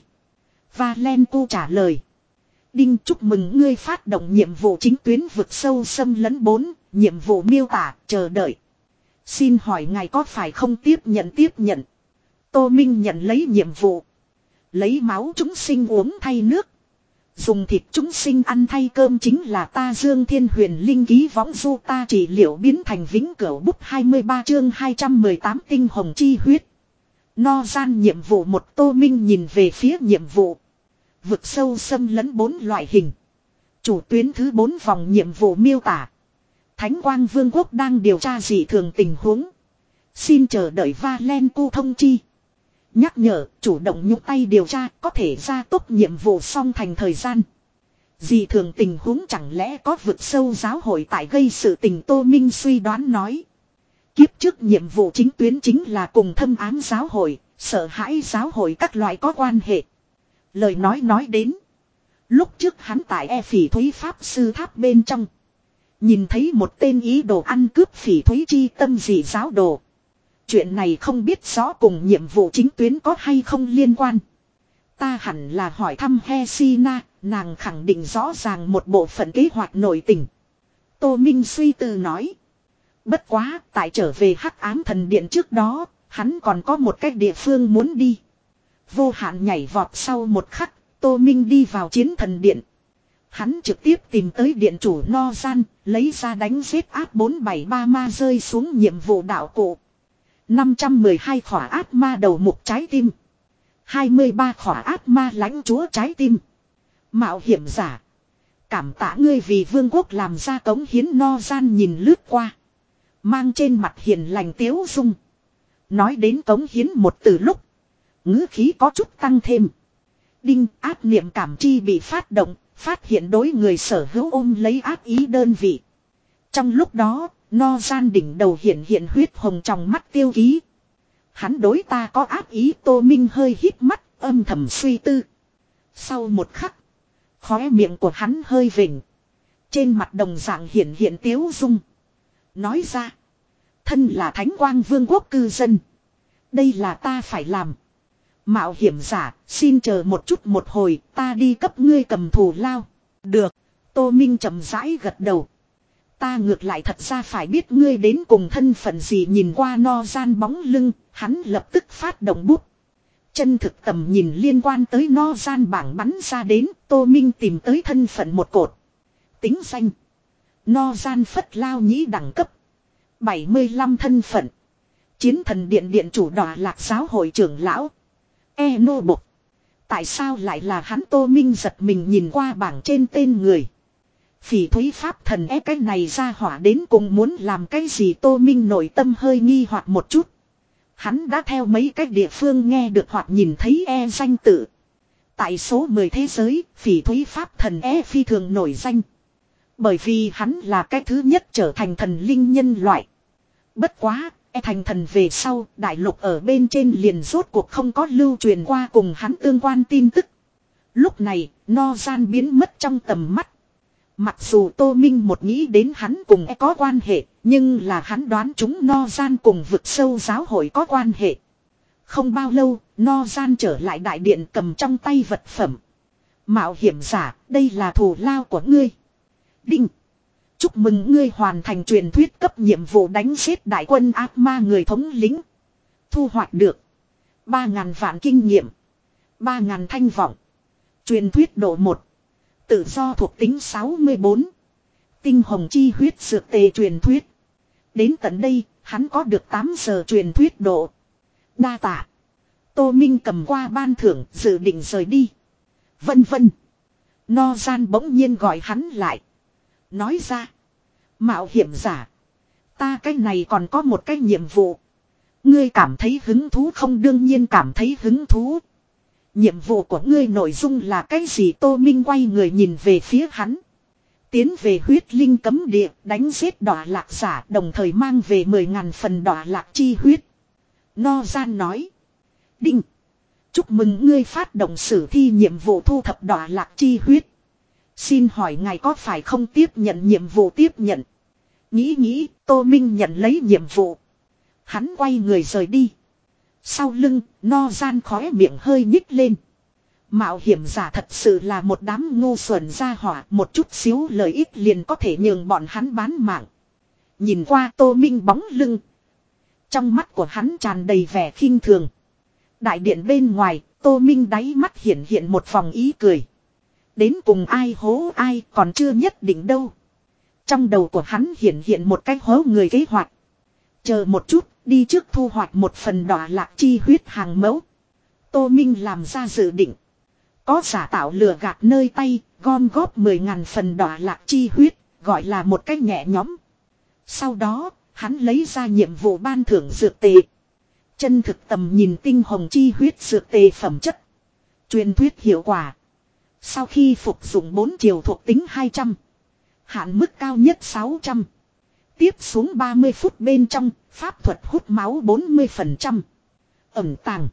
Valenco trả lời. Đinh, chúc mừng ngươi phát động nhiệm vụ chính tuyến vực sâu xâm lấn bốn. Nhiệm vụ miêu tả, chờ đợi. Xin hỏi ngài có phải không tiếp nhận tiếp nhận. Tô Minh nhận lấy nhiệm vụ. Lấy máu chúng sinh uống thay nước. Dùng thịt chúng sinh ăn thay cơm chính là ta Dương Thiên Huyền Linh ký võng du ta trị liệu biến thành vĩnh cửu bút hai mươi ba chương hai trăm mười tám tinh hồng chi huyết. No gian nhiệm vụ một. Tô Minh nhìn về phía nhiệm vụ. Vực sâu xâm lấn bốn loại hình. Chủ tuyến thứ bốn vòng nhiệm vụ miêu tả. Thánh Quang Vương quốc đang điều tra dị thường tình huống. Xin chờ đợi Valenco thông chi. Nhắc nhở, chủ động nhúc tay điều tra có thể gia tốc nhiệm vụ xong thành thời gian. Dị thường tình huống chẳng lẽ có vực sâu giáo hội tại gây sự tình, Tô Minh suy đoán nói. Kiếp trước nhiệm vụ chính tuyến chính là cùng thâm ám giáo hội, sợ hãi giáo hội các loại có quan hệ. Lời nói nói đến. Lúc trước hắn tại E Phỉ Thúy Pháp Sư Tháp bên trong. Nhìn thấy một tên ý đồ ăn cướp Phỉ Thúy chi tâm dị giáo đồ. Chuyện này không biết rõ cùng nhiệm vụ chính tuyến có hay không liên quan. Ta hẳn là hỏi thăm Hesina, nàng khẳng định rõ ràng một bộ phận kế hoạch nội tình. Tô Minh suy tư nói. Bất quá, tại trở về Hắc Ám Thần Điện trước đó, hắn còn có một cái địa phương muốn đi. Vô hạn nhảy vọt sau một khắc, Tô Minh đi vào Chiến Thần Điện. Hắn trực tiếp tìm tới điện chủ No Gian, lấy ra đánh giết áp bốn bảy ba ma rơi xuống nhiệm vụ đạo cụ. năm trăm mười hai khỏa ác ma đầu mục trái tim. hai mươi ba khỏa ác ma lãnh chúa trái tim. Mạo hiểm giả. Cảm tạ ngươi vì vương quốc làm ra cống hiến. No Gian nhìn lướt qua. Mang trên mặt hiền lành tiếu dung. Nói đến cống hiến một từ lúc. Ngữ khí có chút tăng thêm. Đinh, ác niệm cảm chi bị phát động. Phát hiện đối người sở hữu ôm lấy ác ý đơn vị. Trong lúc đó, No Gian đỉnh đầu hiện hiện huyết hồng trong mắt tiêu ký. Hắn đối ta có ác ý. Tô Minh hơi hít mắt, âm thầm suy tư. Sau một khắc, khóe miệng của hắn hơi vỉnh. Trên mặt đồng dạng hiện hiện tiếu dung. Nói ra, thân là Thánh Quang Vương quốc cư dân. Đây là ta phải làm. Mạo hiểm giả, xin chờ một chút một hồi, ta đi cấp ngươi cầm thù lao. Được, Tô Minh chậm rãi gật đầu. Ta ngược lại thật ra phải biết ngươi đến cùng thân phận gì. Nhìn qua No Gian bóng lưng, hắn lập tức phát động bút. Chân thực tầm nhìn liên quan tới No Gian bảng bắn ra đến, Tô Minh tìm tới thân phận một cột. Tính danh. No Gian phất lao nhĩ đẳng cấp. bảy mươi lăm thân phận. Chiến Thần Điện điện chủ Đọa Lạc giáo hội trưởng lão. E nô bộc. Tại sao lại là hắn? Tô Minh giật mình nhìn qua bảng trên tên người. Phỉ Thúy Pháp thần ép cái này ra hỏa đến cùng muốn làm cái gì? Tô Minh nội tâm hơi nghi hoặc một chút. Hắn đã theo mấy cái địa phương nghe được hoặc nhìn thấy e danh tự. Tại số mười thế giới, Phỉ Thúy Pháp thần e phi thường nổi danh. Bởi vì hắn là cái thứ nhất trở thành thần linh nhân loại. Bất quá, e thành thần về sau, đại lục ở bên trên liền rốt cuộc không có lưu truyền qua cùng hắn tương quan tin tức. Lúc này, No Gian biến mất trong tầm mắt. Mặc dù Tô Minh một nghĩ đến hắn cùng e có quan hệ, nhưng là hắn đoán chúng No Gian cùng vực sâu giáo hội có quan hệ. Không bao lâu, No Gian trở lại đại điện cầm trong tay vật phẩm. Mạo hiểm giả, đây là thù lao của ngươi. Đinh. Chúc mừng ngươi hoàn thành truyền thuyết cấp nhiệm vụ đánh giết đại quân ác ma người thống lĩnh. Thu hoạch được ba ngàn vạn kinh nghiệm, ba ngàn thanh vọng. Truyền thuyết độ một. Tự do thuộc tính sáu mươi bốn. Tinh hồng chi huyết dược tề truyền thuyết. Đến tận đây, hắn có được tám giờ truyền thuyết độ. Đa tạ. Tô Minh cầm qua ban thưởng, dự định rời đi. Vân vân. No gian bỗng nhiên gọi hắn lại. Nói ra. Mạo hiểm giả. Ta cái này còn có một cái nhiệm vụ. Ngươi cảm thấy hứng thú không? Đương nhiên cảm thấy hứng thú. Nhiệm vụ của ngươi nội dung là cái gì? Tô Minh quay người nhìn về phía hắn. Tiến về huyết linh cấm địa, đánh giết đọa lạc giả, đồng thời mang về mười ngàn phần đọa lạc chi huyết. No gian nói. Đinh. Chúc mừng ngươi phát động sử thi nhiệm vụ thu thập đọa lạc chi huyết. Xin hỏi ngài có phải không tiếp nhận nhiệm vụ? Tiếp nhận. Nghĩ nghĩ, Tô Minh nhận lấy nhiệm vụ. Hắn quay người rời đi. Sau lưng, no gian khóe miệng hơi nhích lên. Mạo hiểm giả thật sự là một đám ngu xuẩn ra hỏa, một chút xíu lợi ích liền có thể nhường bọn hắn bán mạng. Nhìn qua Tô Minh bóng lưng. Trong mắt của hắn tràn đầy vẻ khinh thường. Đại điện bên ngoài, Tô Minh đáy mắt hiện hiện một vòng ý cười. Đến cùng ai hố ai còn chưa nhất định đâu. Trong đầu của hắn hiện hiện một cái hố người kế hoạch. Chờ một chút, đi trước thu hoạch một phần đọa lạc chi huyết hàng mẫu. Tô Minh làm ra dự định. Có giả tạo lừa gạt nơi tay, gom góp mười ngàn phần đọa lạc chi huyết, gọi là một cách nhẹ nhõm. Sau đó, hắn lấy ra nhiệm vụ ban thưởng dược tề. Chân thực tầm nhìn tinh hồng chi huyết dược tề phẩm chất. Truyền thuyết hiệu quả. Sau khi phục dụng bốn chiều thuộc tính hai trăm. Hạn mức cao nhất sáu trăm. Tiếp xuống ba mươi phút bên trong, pháp thuật hút máu bốn mươi phần trăm. Ẩn tàng.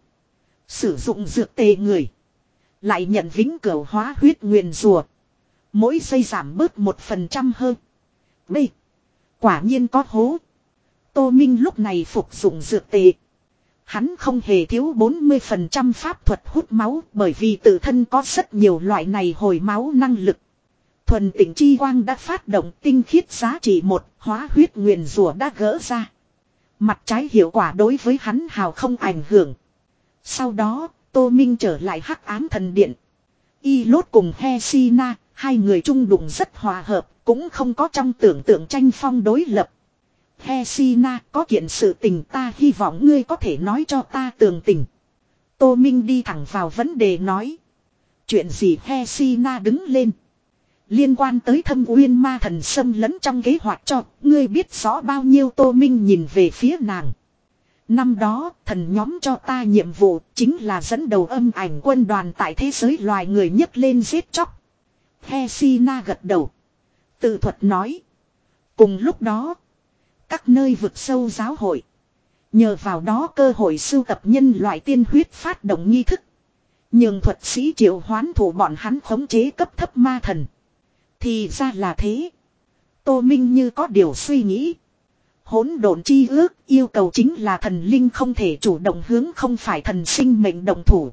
Sử dụng dược tề người. Lại nhận vĩnh cửu hóa huyết nguyền rùa. Mỗi giây giảm bớt một phần trăm hơn. B. Quả nhiên có hố. Tô Minh lúc này phục dụng dược tề. Hắn không hề thiếu bốn mươi phần trăm pháp thuật hút máu bởi vì tự thân có rất nhiều loại này hồi máu năng lực. Thuần tịnh chi quang đã phát động tinh khiết giá trị một, hóa huyết nguyền rùa đã gỡ ra. Mặt trái hiệu quả đối với hắn hào không ảnh hưởng. Sau đó, Tô Minh trở lại hắc ám thần điện. Y Lốt cùng Hesina, hai người chung đụng rất hòa hợp, cũng không có trong tưởng tượng tranh phong đối lập. Hesina, có kiện sự tình ta hy vọng ngươi có thể nói cho ta tường tình. Tô Minh đi thẳng vào vấn đề nói. Chuyện gì? Hesina đứng lên. Liên quan tới Thâm Uyên ma thần xâm lấn trong kế hoạch cho, ngươi biết rõ bao nhiêu? Tô Minh nhìn về phía nàng. Năm đó, thần nhóm cho ta nhiệm vụ chính là dẫn đầu âm ảnh quân đoàn tại thế giới loài người nhấc lên giết chóc. Hesina gật đầu. Tự thuật nói. Cùng lúc đó, các nơi vực sâu giáo hội. Nhờ vào đó cơ hội sưu tập nhân loại tiên huyết phát động nghi thức. Nhưng thuật sĩ triệu hoán thủ bọn hắn khống chế cấp thấp ma thần. Thì ra là thế. Tô Minh như có điều suy nghĩ. Hỗn độn chi ước yêu cầu chính là thần linh không thể chủ động hướng không phải thần sinh mệnh động thủ.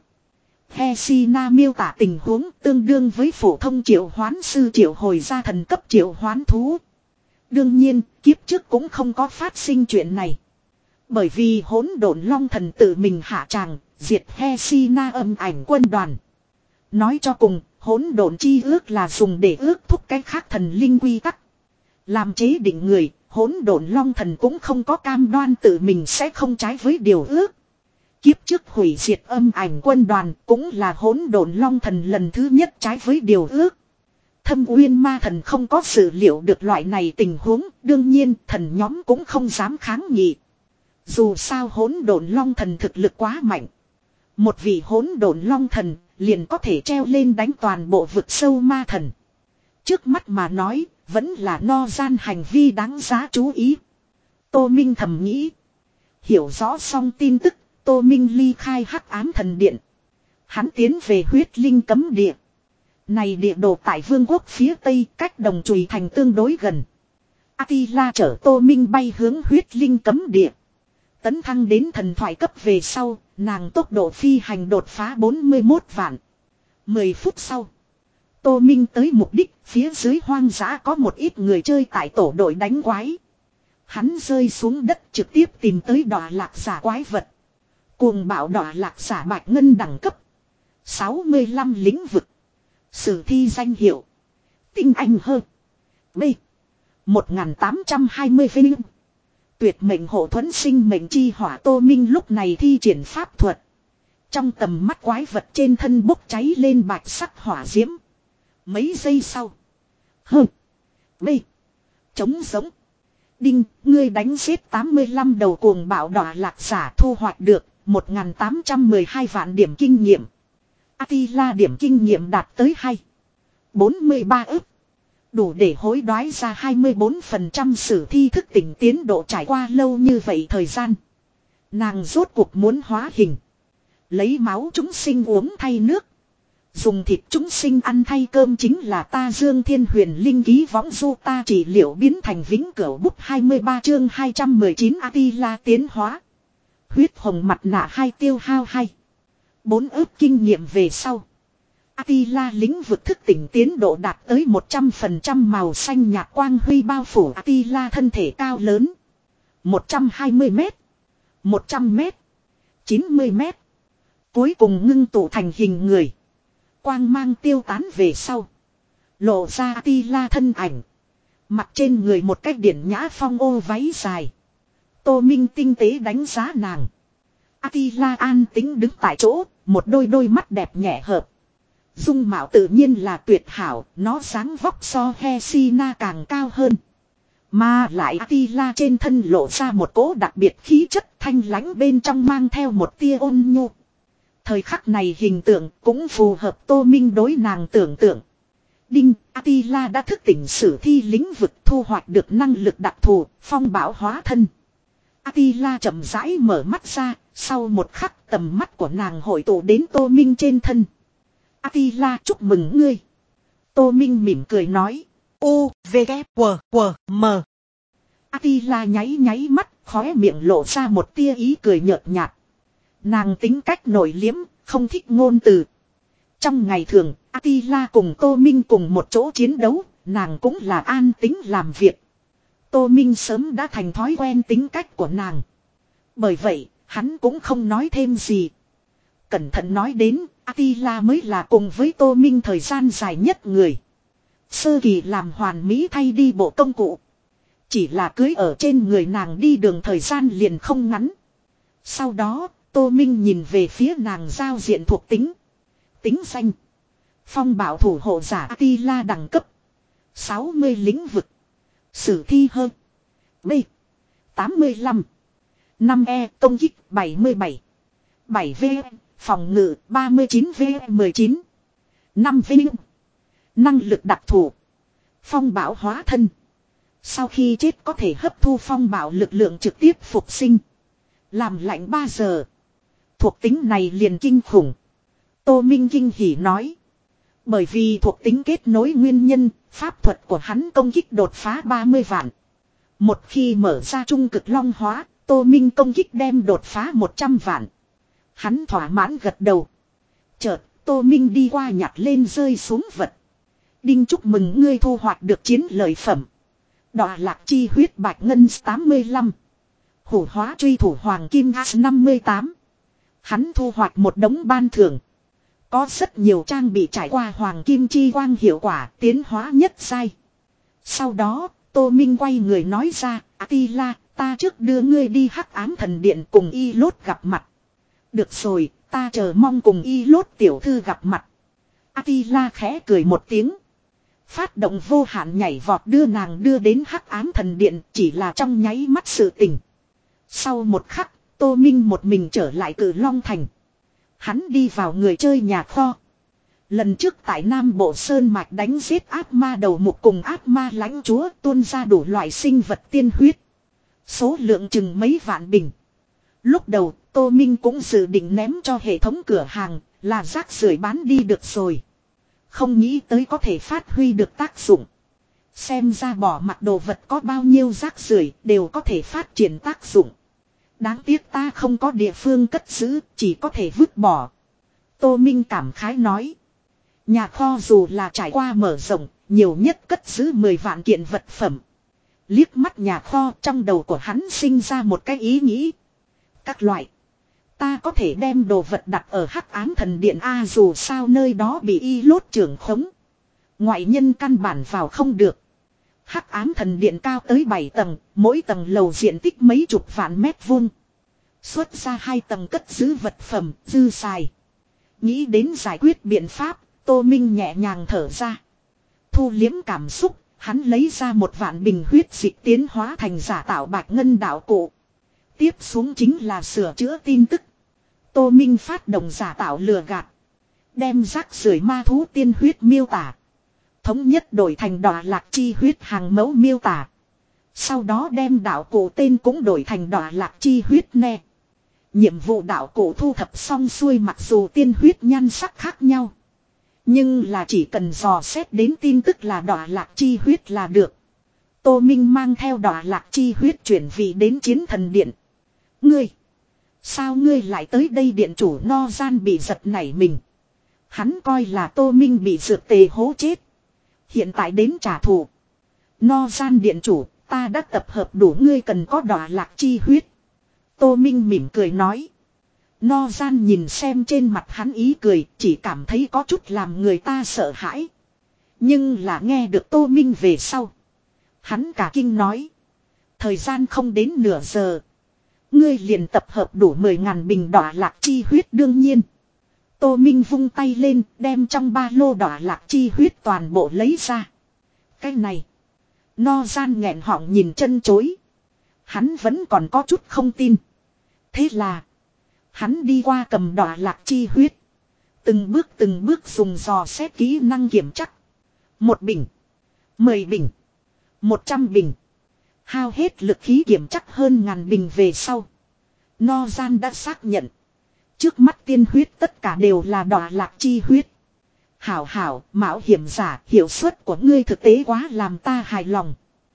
Hesina miêu tả tình huống tương đương với phổ thông triệu hoán sư triệu hồi ra thần cấp triệu hoán thú. Đương nhiên, kiếp trước cũng không có phát sinh chuyện này. Bởi vì hỗn độn long thần tự mình hạ tràng, diệt Hesina âm ảnh quân đoàn. Nói cho cùng, hỗn độn chi ước là dùng để ước thúc cái khác thần linh quy tắc. Làm chế định người, hỗn độn long thần cũng không có cam đoan tự mình sẽ không trái với điều ước. Kiếp trước hủy diệt âm ảnh quân đoàn cũng là hỗn độn long thần lần thứ nhất trái với điều ước. Thâm Uyên ma thần không có dự liệu được loại này tình huống, đương nhiên thần nhóm cũng không dám kháng nghị. Dù sao hỗn độn long thần thực lực quá mạnh. Một vị hỗn độn long thần liền có thể treo lên đánh toàn bộ vực sâu ma thần. Trước mắt mà nói, vẫn là no gian hành vi đáng giá chú ý. Tô Minh thầm nghĩ. Hiểu rõ xong tin tức, Tô Minh ly khai hắc ám thần điện. Hắn tiến về huyết linh cấm địa. Này địa đồ tại vương quốc phía tây cách Đồng Chùy thành tương đối gần. Attila chở Tô Minh bay hướng huyết linh cấm địa. Tấn thăng đến thần thoại cấp về sau, nàng tốc độ phi hành đột phá bốn mươi mốt vạn. mười phút sau, Tô Minh tới mục đích, phía dưới hoang dã có một ít người chơi tại tổ đội đánh quái. Hắn rơi xuống đất trực tiếp tìm tới đọa lạc giả quái vật. Cuồng bạo đọa lạc giả bạch ngân đẳng cấp. sáu mươi lăm lĩnh vực. Sử thi danh hiệu. Tinh anh hơn. B. một nghìn tám trăm hai mươi vinh. Tuyệt mệnh hộ thuẫn sinh mệnh chi hỏa. Tô Minh lúc này thi triển pháp thuật. Trong tầm mắt quái vật trên thân bốc cháy lên bạch sắc hỏa diễm. Mấy giây sau. Hơ. B. Chống giống. Đinh, ngươi đánh giết tám mươi lăm đầu cuồng bạo đọa lạc giả thu hoạch được một nghìn tám trăm mười hai vạn điểm kinh nghiệm. Attila điểm kinh nghiệm đạt tới hai. bốn mươi ba ức. Đủ để hối đoái ra hai mươi bốn phần trăm sử thi thức tỉnh tiến độ trải qua lâu như vậy thời gian. Nàng rốt cuộc muốn hóa hình. Lấy máu chúng sinh uống thay nước. Dùng thịt chúng sinh ăn thay cơm chính là ta Dương Thiên Huyền Linh ký võng du ta trị liệu biến thành vĩnh cửu bút hai mươi ba chương hai trăm mười chín Attila tiến hóa. Huyết hồng mặt nạ hai tiêu hao hai. Bốn ước kinh nghiệm về sau. Attila lĩnh vực thức tỉnh tiến độ đạt tới một trăm phần trăm màu xanh nhạt quang huy bao phủ Attila thân thể cao lớn. một trăm hai mươi mét. một trăm mét. chín mươi mét. Cuối cùng ngưng tụ thành hình người. Quang mang tiêu tán về sau. Lộ ra Attila thân ảnh. Mặt trên người một cách điển nhã phong ô váy dài. Tô Minh tinh tế đánh giá nàng. Attila an tính đứng tại chỗ. Một đôi đôi mắt đẹp nhẹ hợp. Dung mạo tự nhiên là tuyệt hảo. Nó dáng vóc so Hesina càng cao hơn. Mà lại Attila trên thân lộ ra một cỗ đặc biệt khí chất thanh lãnh bên trong mang theo một tia ôn nhu. Thời khắc này hình tượng cũng phù hợp Tô Minh đối nàng tưởng tượng. Đinh, Attila đã thức tỉnh sử thi lĩnh vực thu hoạch được năng lực đặc thù, phong bão hóa thân. Attila chậm rãi mở mắt ra, sau một khắc tầm mắt của nàng hội tụ đến Tô Minh trên thân. Attila chúc mừng ngươi. Tô Minh mỉm cười nói. U, V, K, W, W, M. Attila nháy nháy mắt, khóe miệng lộ ra một tia ý cười nhợt nhạt. Nàng tính cách nổi liếm, không thích ngôn từ. Trong ngày thường, Attila cùng Tô Minh cùng một chỗ chiến đấu, nàng cũng là an tính làm việc. Tô Minh sớm đã thành thói quen tính cách của nàng. Bởi vậy, hắn cũng không nói thêm gì. Cẩn thận nói đến, Attila mới là cùng với Tô Minh thời gian dài nhất người. Sơ kỳ làm hoàn mỹ thay đi bộ công cụ. Chỉ là cưới ở trên người nàng đi đường thời gian liền không ngắn. Sau đó, Tô Minh nhìn về phía nàng giao diện thuộc tính. Tính danh. Phong bảo thủ hộ giả Attila đẳng cấp. sáu mươi lĩnh vực. Sử thi hơn. B. tám mươi lăm. năm E công kích bảy mươi bảy. bảy V. Phòng ngự ba mươi chín V mười chín. năm V. Năng lực đặc thù. Phong bảo hóa thân. Sau khi chết có thể hấp thu phong bảo lực lượng trực tiếp phục sinh. Làm lạnh ba giờ. Thuộc tính này liền kinh khủng. Tô Minh kinh hỉ nói. Bởi vì thuộc tính kết nối nguyên nhân, pháp thuật của hắn công kích đột phá ba mươi vạn. Một khi mở ra trung cực long hóa, Tô Minh công kích đem đột phá một trăm vạn. Hắn thỏa mãn gật đầu. Chợt, Tô Minh đi qua nhặt lên rơi xuống vật. Đinh chúc mừng ngươi thu hoạch được chiến lợi phẩm. Đọa lạc chi huyết bạch ngân tám mươi lăm. Hủ hóa truy thủ hoàng kim S năm mươi tám. Hắn thu hoạch một đống ban thưởng. Có rất nhiều trang bị trải qua hoàng kim chi quang hiệu quả tiến hóa nhất giai. Sau đó, Tô Minh quay người nói ra, Attila, ta trước đưa ngươi đi Hắc Ám Thần Điện cùng Y Lốt gặp mặt. Được rồi, ta chờ mong cùng Y Lốt tiểu thư gặp mặt. Attila khẽ cười một tiếng. Phát động vô hạn nhảy vọt đưa nàng đưa đến Hắc Ám Thần Điện chỉ là trong nháy mắt sự tình. Sau một khắc, Tô Minh một mình trở lại Cử Long Thành. Hắn đi vào người chơi nhà kho. Lần trước tại Nam Bộ Sơn Mạch đánh giết ác ma đầu mục cùng ác ma lãnh chúa tuôn ra đủ loại sinh vật tiên huyết. Số lượng chừng mấy vạn bình. Lúc đầu Tô Minh cũng dự định ném cho hệ thống cửa hàng là rác rưởi bán đi được rồi. Không nghĩ tới có thể phát huy được tác dụng. Xem ra bỏ mặt đồ vật có bao nhiêu rác rưởi đều có thể phát triển tác dụng. Đáng tiếc ta không có địa phương cất giữ, chỉ có thể vứt bỏ. Tô Minh cảm khái nói. Nhà kho dù là trải qua mở rộng, nhiều nhất cất giữ mười vạn kiện vật phẩm. Liếc mắt nhà kho, trong đầu của hắn sinh ra một cái ý nghĩ. Các loại. Ta có thể đem đồ vật đặt ở Hắc Ám Thần Điện A, dù sao nơi đó bị y lốt trưởng khống. Ngoại nhân căn bản vào không được. Hắc Ám Thần Điện cao tới bảy tầng, mỗi tầng lầu diện tích mấy chục vạn mét vuông. Xuất ra hai tầng cất giữ vật phẩm, dư xài. Nghĩ đến giải quyết biện pháp, Tô Minh nhẹ nhàng thở ra. Thu liếm cảm xúc, hắn lấy ra một vạn bình huyết dịch tiến hóa thành giả tạo bạch ngân đạo cụ. Tiếp xuống chính là sửa chữa tin tức. Tô Minh phát động giả tạo lừa gạt. Đem rác rưởi ma thú tiên huyết miêu tả. Thống nhất đổi thành đọa lạc chi huyết hàng mẫu miêu tả. Sau đó đem đạo cụ tên cũng đổi thành đọa lạc chi huyết nè. Nhiệm vụ đạo cụ thu thập xong xuôi, mặc dù tiên huyết nhan sắc khác nhau. Nhưng là chỉ cần dò xét đến tin tức là đọa lạc chi huyết là được. Tô Minh mang theo đọa lạc chi huyết chuyển vị đến chiến thần điện. Ngươi! Sao ngươi lại tới đây? Điện chủ No Gian bị giật nảy mình. Hắn coi là Tô Minh bị dược tề hố chết. Hiện tại đến trả thù. No Gian điện chủ, ta đã tập hợp đủ, ngươi cần có đọa lạc chi huyết. Tô Minh mỉm cười nói. No Gian nhìn xem trên mặt hắn ý cười, chỉ cảm thấy có chút làm người ta sợ hãi. Nhưng là nghe được Tô Minh về sau. Hắn cả kinh nói. Thời gian không đến nửa giờ. Ngươi liền tập hợp đủ mười ngàn bình đọa lạc chi huyết. Đương nhiên. Tô Minh vung tay lên, đem trong ba lô đọa lạc chi huyết toàn bộ lấy ra. Cái này. No Gian nghẹn họng nhìn chân chối. Hắn vẫn còn có chút không tin. Thế là. Hắn đi qua cầm đọa lạc chi huyết. Từng bước từng bước dùng dò xét kỹ năng kiểm chắc. Một bình. Mười bình. Một trăm bình. Hao hết lực khí kiểm chắc hơn ngàn bình về sau. No Gian đã xác nhận. Trước mắt tiên huyết tất cả đều là đọa lạc chi huyết. Hảo hảo, mạo hiểm giả, hiệu suất của ngươi thực tế quá làm ta hài lòng.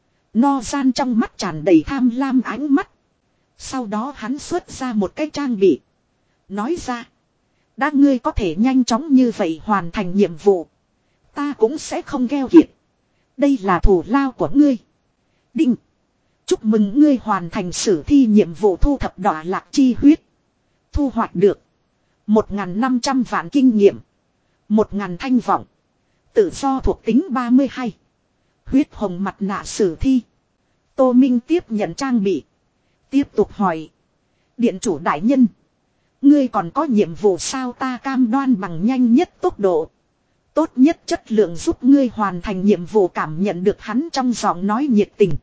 No Gian trong mắt tràn đầy tham lam ánh mắt. Sau đó hắn xuất ra một cái trang bị. Nói ra. Đã ngươi có thể nhanh chóng như vậy hoàn thành nhiệm vụ. Ta cũng sẽ không gheo kiệt. Đây là thù lao của ngươi. Đinh. Chúc mừng ngươi hoàn thành sử thi nhiệm vụ thu thập đọa lạc chi huyết. Thu hoạch được. một nghìn năm trăm vạn kinh nghiệm. một nghìn thanh vọng. Tự do thuộc tính ba mươi hai. Huyết hồng mặt nạ sử thi. Tô Minh tiếp nhận trang bị. Tiếp tục hỏi. Điện chủ đại nhân. Ngươi còn có nhiệm vụ sao? Ta cam đoan bằng nhanh nhất tốc độ. Tốt nhất chất lượng giúp ngươi hoàn thành nhiệm vụ. Cảm nhận được hắn trong giọng nói nhiệt tình.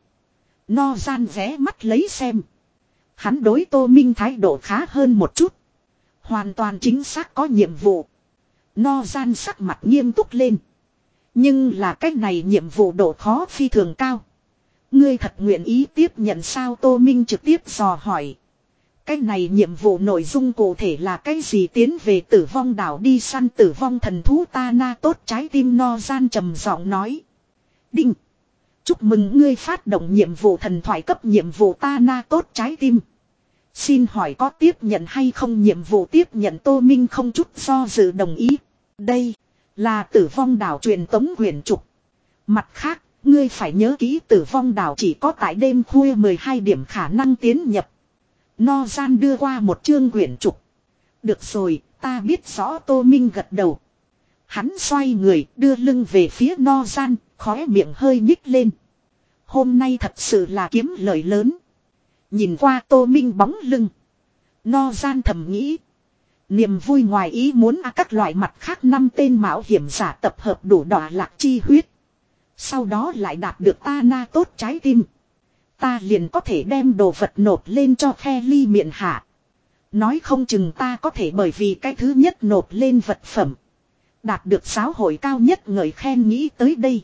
No Gian vé mắt lấy xem. Hắn đối Tô Minh thái độ khá hơn một chút. Hoàn toàn chính xác có nhiệm vụ. No Gian sắc mặt nghiêm túc lên. Nhưng là cách này nhiệm vụ độ khó phi thường cao. Ngươi thật nguyện ý tiếp nhận sao? Tô Minh trực tiếp dò hỏi. Cái này nhiệm vụ nội dung cụ thể là cái gì? Tiến về tử vong đảo đi săn tử vong thần thú ta na tốt trái tim. No Gian trầm giọng nói. Đinh. Chúc mừng ngươi phát động nhiệm vụ thần thoại cấp nhiệm vụ ta na tốt trái tim. Xin hỏi có tiếp nhận hay không? Nhiệm vụ tiếp nhận. Tô Minh không chút do dự đồng ý. Đây là tử vong đảo truyền tống quyển trục. Mặt khác, ngươi phải nhớ kỹ tử vong đảo chỉ có tại đêm khuya mười hai điểm khả năng tiến nhập. No Gian đưa qua một chương quyển trục. Được rồi, ta biết rõ. Tô Minh gật đầu. Hắn xoay người đưa lưng về phía No Gian, khóe miệng hơi nhích lên. Hôm nay thật sự là kiếm lời lớn. Nhìn qua Tô Minh bóng lưng. No Gian thầm nghĩ. Niềm vui ngoài ý muốn à các loại mặt khác năm tên mạo hiểm giả tập hợp đủ đọa lạc chi huyết. Sau đó lại đạt được ta na tốt trái tim. Ta liền có thể đem đồ vật nộp lên cho khe ly miệng hạ. Nói không chừng ta có thể bởi vì cái thứ nhất nộp lên vật phẩm. Đạt được giáo hội cao nhất ngợi khen. Nghĩ tới đây.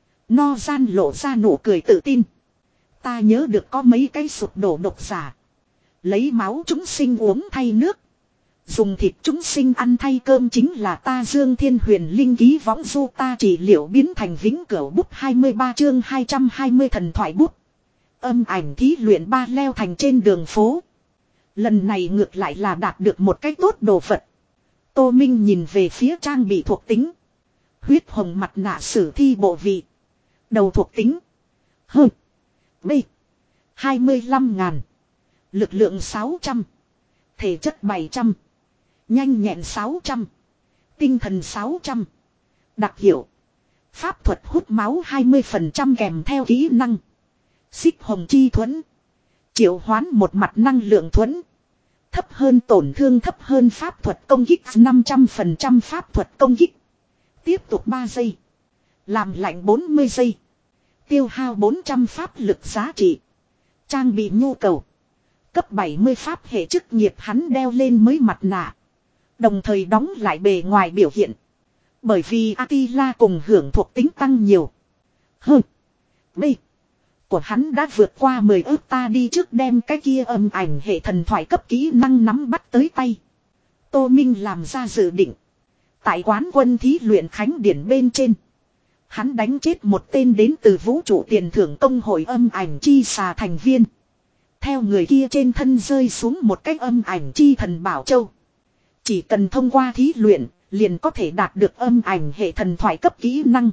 No Gian lộ ra nụ cười tự tin. Ta nhớ được có mấy cái sụp đổ độc giả. Lấy máu chúng sinh uống thay nước. Dùng thịt chúng sinh ăn thay cơm chính là ta Dương Thiên Huyền Linh ký võng du ta trị liệu biến thành vĩnh cửu bút hai mươi ba chương hai trăm hai mươi thần thoại bút. Âm ảnh thí luyện ba leo thành trên đường phố. Lần này ngược lại là đạt được một cái tốt đồ vật. Tô Minh nhìn về phía trang bị thuộc tính. Huyết hồng mặt nạ sử thi bộ vị. Đầu thuộc tính. H. B. hai mươi lăm ngàn. Lực lượng sáu trăm. Thể chất bảy trăm. Nhanh nhẹn sáu trăm. Tinh thần sáu trăm. Đặc hiệu. Pháp thuật hút máu hai mươi phần trăm kèm theo kỹ năng. Xích hồng chi thuẫn. Triệu hoán một mặt năng lượng thuẫn. Thấp hơn tổn thương thấp hơn pháp thuật công kích năm trăm phần trăm pháp thuật công kích. Tiếp tục ba giây. Làm lạnh bốn mươi giây. Tiêu hao bốn trăm pháp lực giá trị. Trang bị nhu cầu. Cấp bảy mươi pháp hệ chức nghiệp hắn đeo lên mới mặt nạ. Đồng thời đóng lại bề ngoài biểu hiện. Bởi vì Attila cùng hưởng thuộc tính tăng nhiều. Hơn. B. Của hắn đã vượt qua mười ước ta đi trước đem cái kia âm ảnh hệ thần thoại cấp kỹ năng nắm bắt tới tay. Tô Minh làm ra dự định. Tại quán quân thí luyện khánh điển bên trên. Hắn đánh chết một tên đến từ vũ trụ tiền thưởng công hội âm ảnh chi xà thành viên. Theo người kia trên thân rơi xuống một cái âm ảnh chi thần bảo châu. Chỉ cần thông qua thí luyện, liền có thể đạt được âm ảnh hệ thần thoại cấp kỹ năng.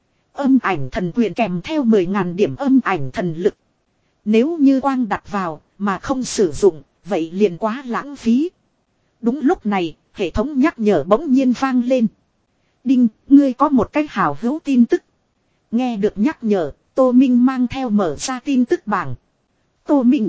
Âm ảnh thần quyền kèm theo mười ngàn điểm âm ảnh thần lực. Nếu như quang đặt vào, mà không sử dụng, vậy liền quá lãng phí. Đúng lúc này, hệ thống nhắc nhở bỗng nhiên vang lên. Đinh, ngươi có một cái hảo hữu tin tức. Nghe được nhắc nhở, Tô Minh mang theo mở ra tin tức bảng. Tô Minh,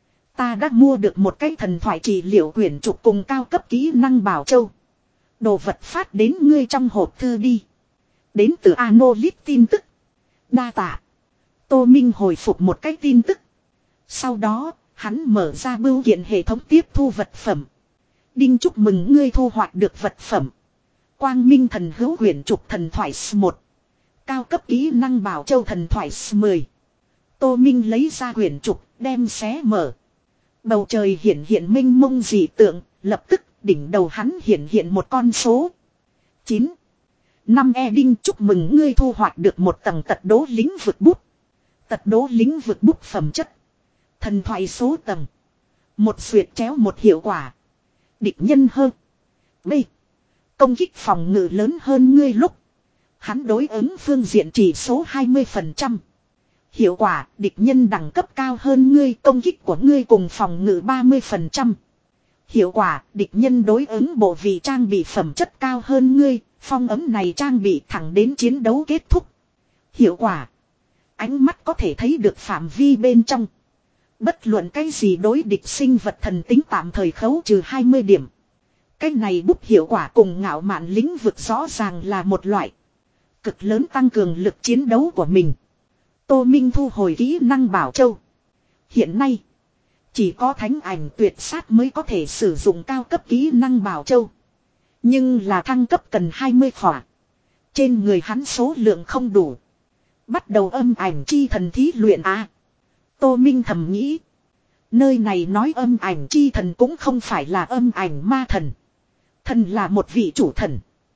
ta đã mua được một cái thần thoại trị liệu quyển trục cùng cao cấp kỹ năng bảo châu. Đồ vật phát đến ngươi trong hộp thư đi. Đến từ Anolit tin tức. Đa tạ. Tô Minh hồi phục một cái tin tức. Sau đó, hắn mở ra bưu kiện hệ thống tiếp thu vật phẩm. Đinh, chúc mừng ngươi thu hoạch được vật phẩm. Quang Minh thần hữu quyển trục thần thoại S một. Cao cấp kỹ năng bảo châu thần thoại S mười. Tô Minh lấy ra quyển trục, đem xé mở. Bầu trời hiện hiện minh mông dị tượng, lập tức đỉnh đầu hắn hiện hiện một con số. chín. Năm e Đinh, chúc mừng ngươi thu hoạch được một tầng tật đố lĩnh vực bút. Tật đố lĩnh vực bút phẩm chất. Thần thoại số tầng. Một xuyệt chéo một hiệu quả. Địch nhân hơn. B. Công kích phòng ngự lớn hơn ngươi lúc. Hắn đối ứng phương diện chỉ số hai mươi phần trăm. Hiệu quả, địch nhân đẳng cấp cao hơn ngươi, công kích của ngươi cùng phòng ngự ba mươi phần trăm. Hiệu quả, địch nhân đối ứng bộ vị trang bị phẩm chất cao hơn ngươi, phong ấm này trang bị thẳng đến chiến đấu kết thúc. Hiệu quả, ánh mắt có thể thấy được phạm vi bên trong. Bất luận cái gì đối địch sinh vật thần tính tạm thời khấu trừ hai mươi điểm. Cái này bút hiệu quả cùng ngạo mạn lĩnh vực rõ ràng là một loại. Cực lớn tăng cường lực chiến đấu của mình. Tô Minh thu hồi kỹ năng bảo châu. Hiện nay, chỉ có thánh ảnh tuyệt sát mới có thể sử dụng cao cấp kỹ năng bảo châu. Nhưng là thăng cấp cần hai mươi khỏa. Trên người hắn số lượng không đủ. Bắt đầu âm ảnh chi thần thí luyện à. Tô Minh thầm nghĩ. Nơi này nói âm ảnh chi thần cũng không phải là âm ảnh ma thần. Thần là một vị chủ thần.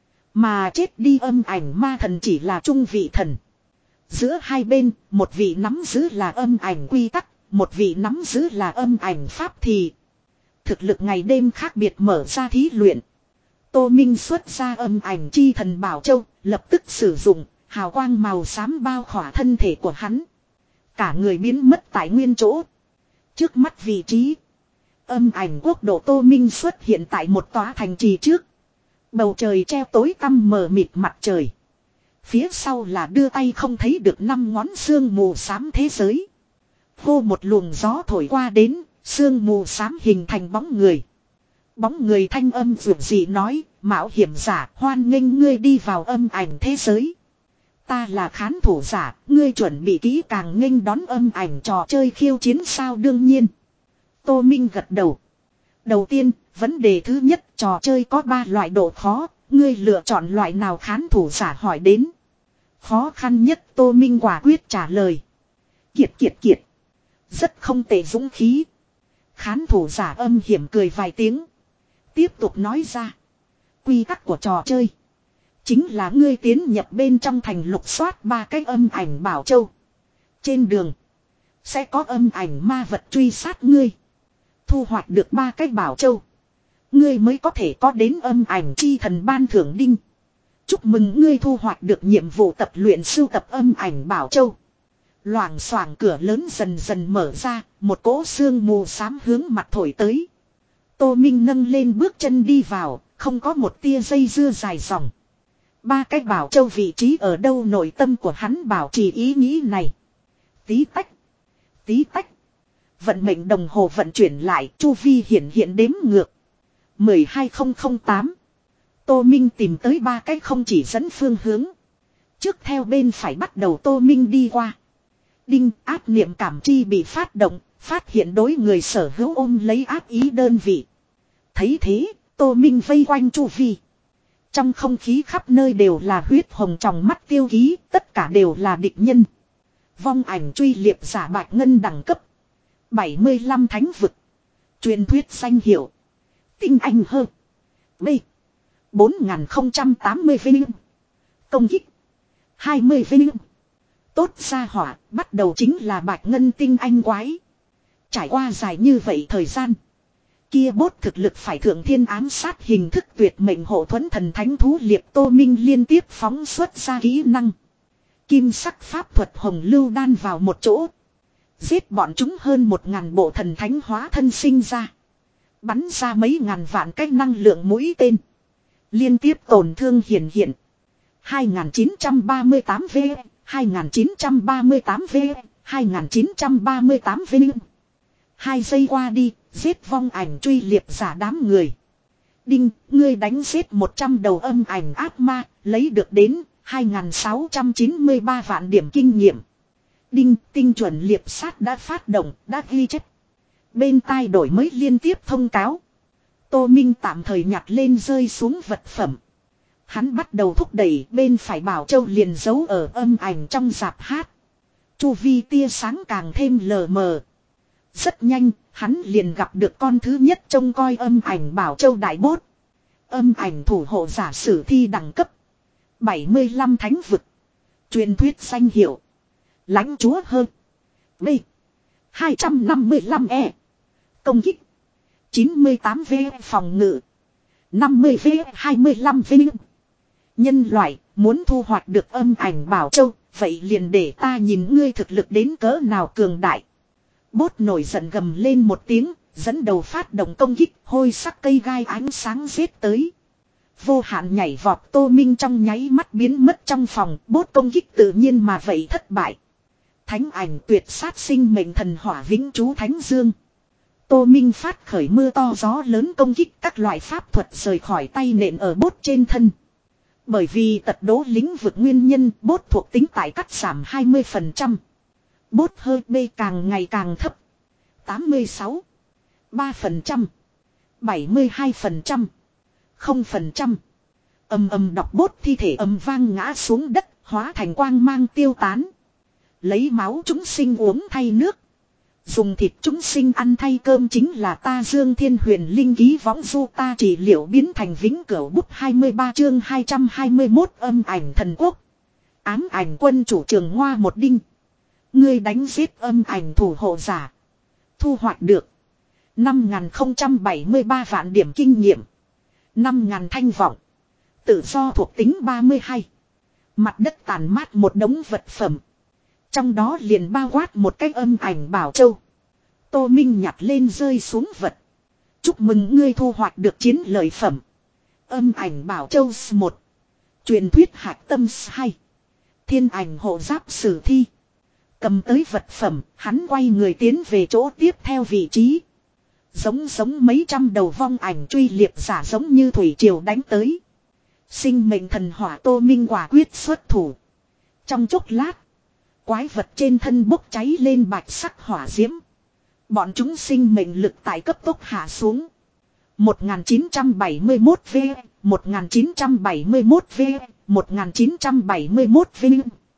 Mà chết đi âm ảnh ma thần chỉ là trung vị thần. Giữa hai bên, một vị nắm giữ là âm ảnh quy tắc, một vị nắm giữ là âm ảnh pháp thì. Thực lực ngày đêm khác biệt mở ra thí luyện. Tô Minh xuất ra âm ảnh chi thần bảo châu, lập tức sử dụng, hào quang màu xám bao khỏa thân thể của hắn. Cả người biến mất tại nguyên chỗ. Trước mắt vị trí, âm ảnh quốc độ Tô Minh xuất hiện tại một tòa thành trì trước. Bầu trời treo tối tăm mờ mịt mặt trời. Phía sau là đưa tay không thấy được năm ngón sương mù xám thế giới. Hô một luồng gió thổi qua đến, sương mù xám hình thành bóng người. Bóng người thanh âm dường gì nói, mạo hiểm giả hoan nghênh ngươi đi vào âm ảnh thế giới. Ta là khán thủ giả, ngươi chuẩn bị kỹ càng nghênh đón âm ảnh trò chơi khiêu chiến sao đương nhiên. Tô Minh gật đầu. Đầu tiên, vấn đề thứ nhất, trò chơi có ba loại độ khó, ngươi lựa chọn loại nào khán thủ giả hỏi đến. Khó khăn nhất Tô Minh quả quyết trả lời. Kiệt kiệt kiệt. Rất không tệ dũng khí. Khán thủ giả âm hiểm cười vài tiếng. Tiếp tục nói ra. Quy tắc của trò chơi. Chính là ngươi tiến nhập bên trong thành lục soát ba cái âm ảnh bảo châu. Trên đường. Sẽ có âm ảnh ma vật truy sát ngươi. Thu hoạch được ba cái bảo châu. Ngươi mới có thể có đến âm ảnh chi thần ban thưởng đinh. Chúc mừng ngươi thu hoạch được nhiệm vụ tập luyện sưu tập âm ảnh Bảo Châu. Loảng xoảng cửa lớn dần dần mở ra, một cỗ sương mù xám hướng mặt thổi tới. Tô Minh nâng lên bước chân đi vào, không có một tia dây dưa dài dòng. Ba cái Bảo Châu vị trí ở đâu nội tâm của hắn bảo trì ý nghĩ này. Tí tách, tí tách. Vận mệnh đồng hồ vận chuyển lại, chu vi hiện hiện đếm ngược. mười hai không tám. Tô Minh tìm tới ba cái không chỉ dẫn phương hướng. Trước theo bên phải bắt đầu Tô Minh đi qua. Đinh, áp niệm cảm chi bị phát động, phát hiện đối người sở hữu ôm lấy áp ý đơn vị. Thấy thế, Tô Minh vây quanh chu vi. Trong không khí khắp nơi đều là huyết hồng trong mắt tiêu ký, tất cả đều là địch nhân. Vong ảnh truy liệp giả bạch ngân đẳng cấp. bảy mươi lăm thánh vực. Truyền thuyết danh hiệu. Tinh anh hơn. B. bốn nghìn không trăm tám mươi vinh. Công kích. hai mươi vinh. Tốt ra hỏa, bắt đầu chính là bạch ngân tinh anh quái. Trải qua dài như vậy thời gian. Kia bốt thực lực phải thượng thiên ám sát hình thức tuyệt mệnh hộ thuẫn thần thánh thú liệp Tô Minh liên tiếp phóng xuất ra kỹ năng. Kim sắc pháp thuật hồng lưu đan vào một chỗ. Giết bọn chúng hơn một ngàn bộ thần thánh hóa thân sinh ra. Bắn ra mấy ngàn vạn cách năng lượng mũi tên. Liên tiếp tổn thương hiển hiện. hai nghìn chín trăm ba mươi tám V, hai nghìn chín trăm ba mươi tám V, hai nghìn chín trăm ba mươi tám V. Hai giây qua đi, giết vong ảnh truy liệp giả đám người. Đinh, ngươi đánh giết một trăm đầu âm ảnh ác ma, lấy được đến hai nghìn sáu trăm chín mươi ba vạn điểm kinh nghiệm. Đinh, tinh chuẩn liệp sát đã phát động, đã ghi chép. Bên tai đổi mới liên tiếp thông cáo. Tô Minh tạm thời nhặt lên rơi xuống vật phẩm. Hắn bắt đầu thúc đẩy, bên phải Bảo Châu liền giấu ở âm ảnh trong rạp hát. Chu vi tia sáng càng thêm lờ mờ. Rất nhanh, hắn liền gặp được con thứ nhất trông coi âm ảnh Bảo Châu đại bốt. Âm ảnh thủ hộ giả sử thi đẳng cấp. bảy mươi lăm thánh vực. Truyền thuyết danh hiệu. Lãnh chúa hơn. B. hai trăm năm mươi lăm E. Công kích. chín mươi tám V phòng ngự. năm mươi V hai mươi lăm V. Nhân loại muốn thu hoạch được âm ảnh Bảo Châu. Vậy liền để ta nhìn ngươi thực lực đến cỡ nào cường đại. Bốt nổi giận gầm lên một tiếng. Dẫn đầu phát động công kích. Hôi sắc cây gai ánh sáng giết tới. Vô hạn nhảy vọt Tô Minh trong nháy mắt biến mất trong phòng. Bốt công kích tự nhiên mà vậy thất bại. Thánh ảnh tuyệt sát sinh mệnh thần hỏa vĩnh trú thánh dương. Tô Minh phát khởi mưa to gió lớn công kích các loại pháp thuật rời khỏi tay nện ở bốt trên thân. Bởi vì tật đố lĩnh vực nguyên nhân bốt thuộc tính tại cắt giảm hai mươi phần trăm. Bốt hơi B càng ngày càng thấp. tám mươi sáu. ba phần trăm. bảy mươi hai phần trăm. không phần trăm. Ầm ầm đọc bốt thi thể ầm vang ngã xuống đất hóa thành quang mang tiêu tán. Lấy máu chúng sinh uống thay nước. Dùng thịt chúng sinh ăn thay cơm chính là ta Dương Thiên Huyền Linh ký võng du ta trị liệu biến thành vĩnh cửu bút hai mươi ba chương hai trăm hai mươi mốt âm ảnh thần quốc. Ám ảnh quân chủ trường Ngoa một đinh. Ngươi đánh giết âm ảnh thủ hộ giả. Thu hoạch được. năm nghìn không trăm bảy mươi ba vạn điểm kinh nghiệm. năm nghìn thanh vọng. Tự do thuộc tính ba mươi hai. Mặt đất tàn mát một đống vật phẩm. Trong đó liền bao quát một cái âm ảnh Bảo Châu. Tô Minh nhặt lên rơi xuống vật. Chúc mừng ngươi thu hoạch được chiến lợi phẩm. Âm ảnh Bảo Châu một. Truyền thuyết hạc tâm hai. Thiên ảnh hộ giáp sử thi. Cầm tới vật phẩm, hắn quay người tiến về chỗ tiếp theo vị trí. Giống giống mấy trăm đầu vong ảnh truy liệp giả giống như thủy triều đánh tới. Sinh mệnh thần hỏa Tô Minh quả quyết xuất thủ. Trong chốc lát. Quái vật trên thân bốc cháy lên bạch sắc hỏa diễm. Bọn chúng sinh mệnh lực tại cấp tốc hạ xuống. một nghìn chín trăm bảy mươi mốt V, một nghìn chín trăm bảy mươi mốt V, một nghìn chín trăm bảy mươi mốt V.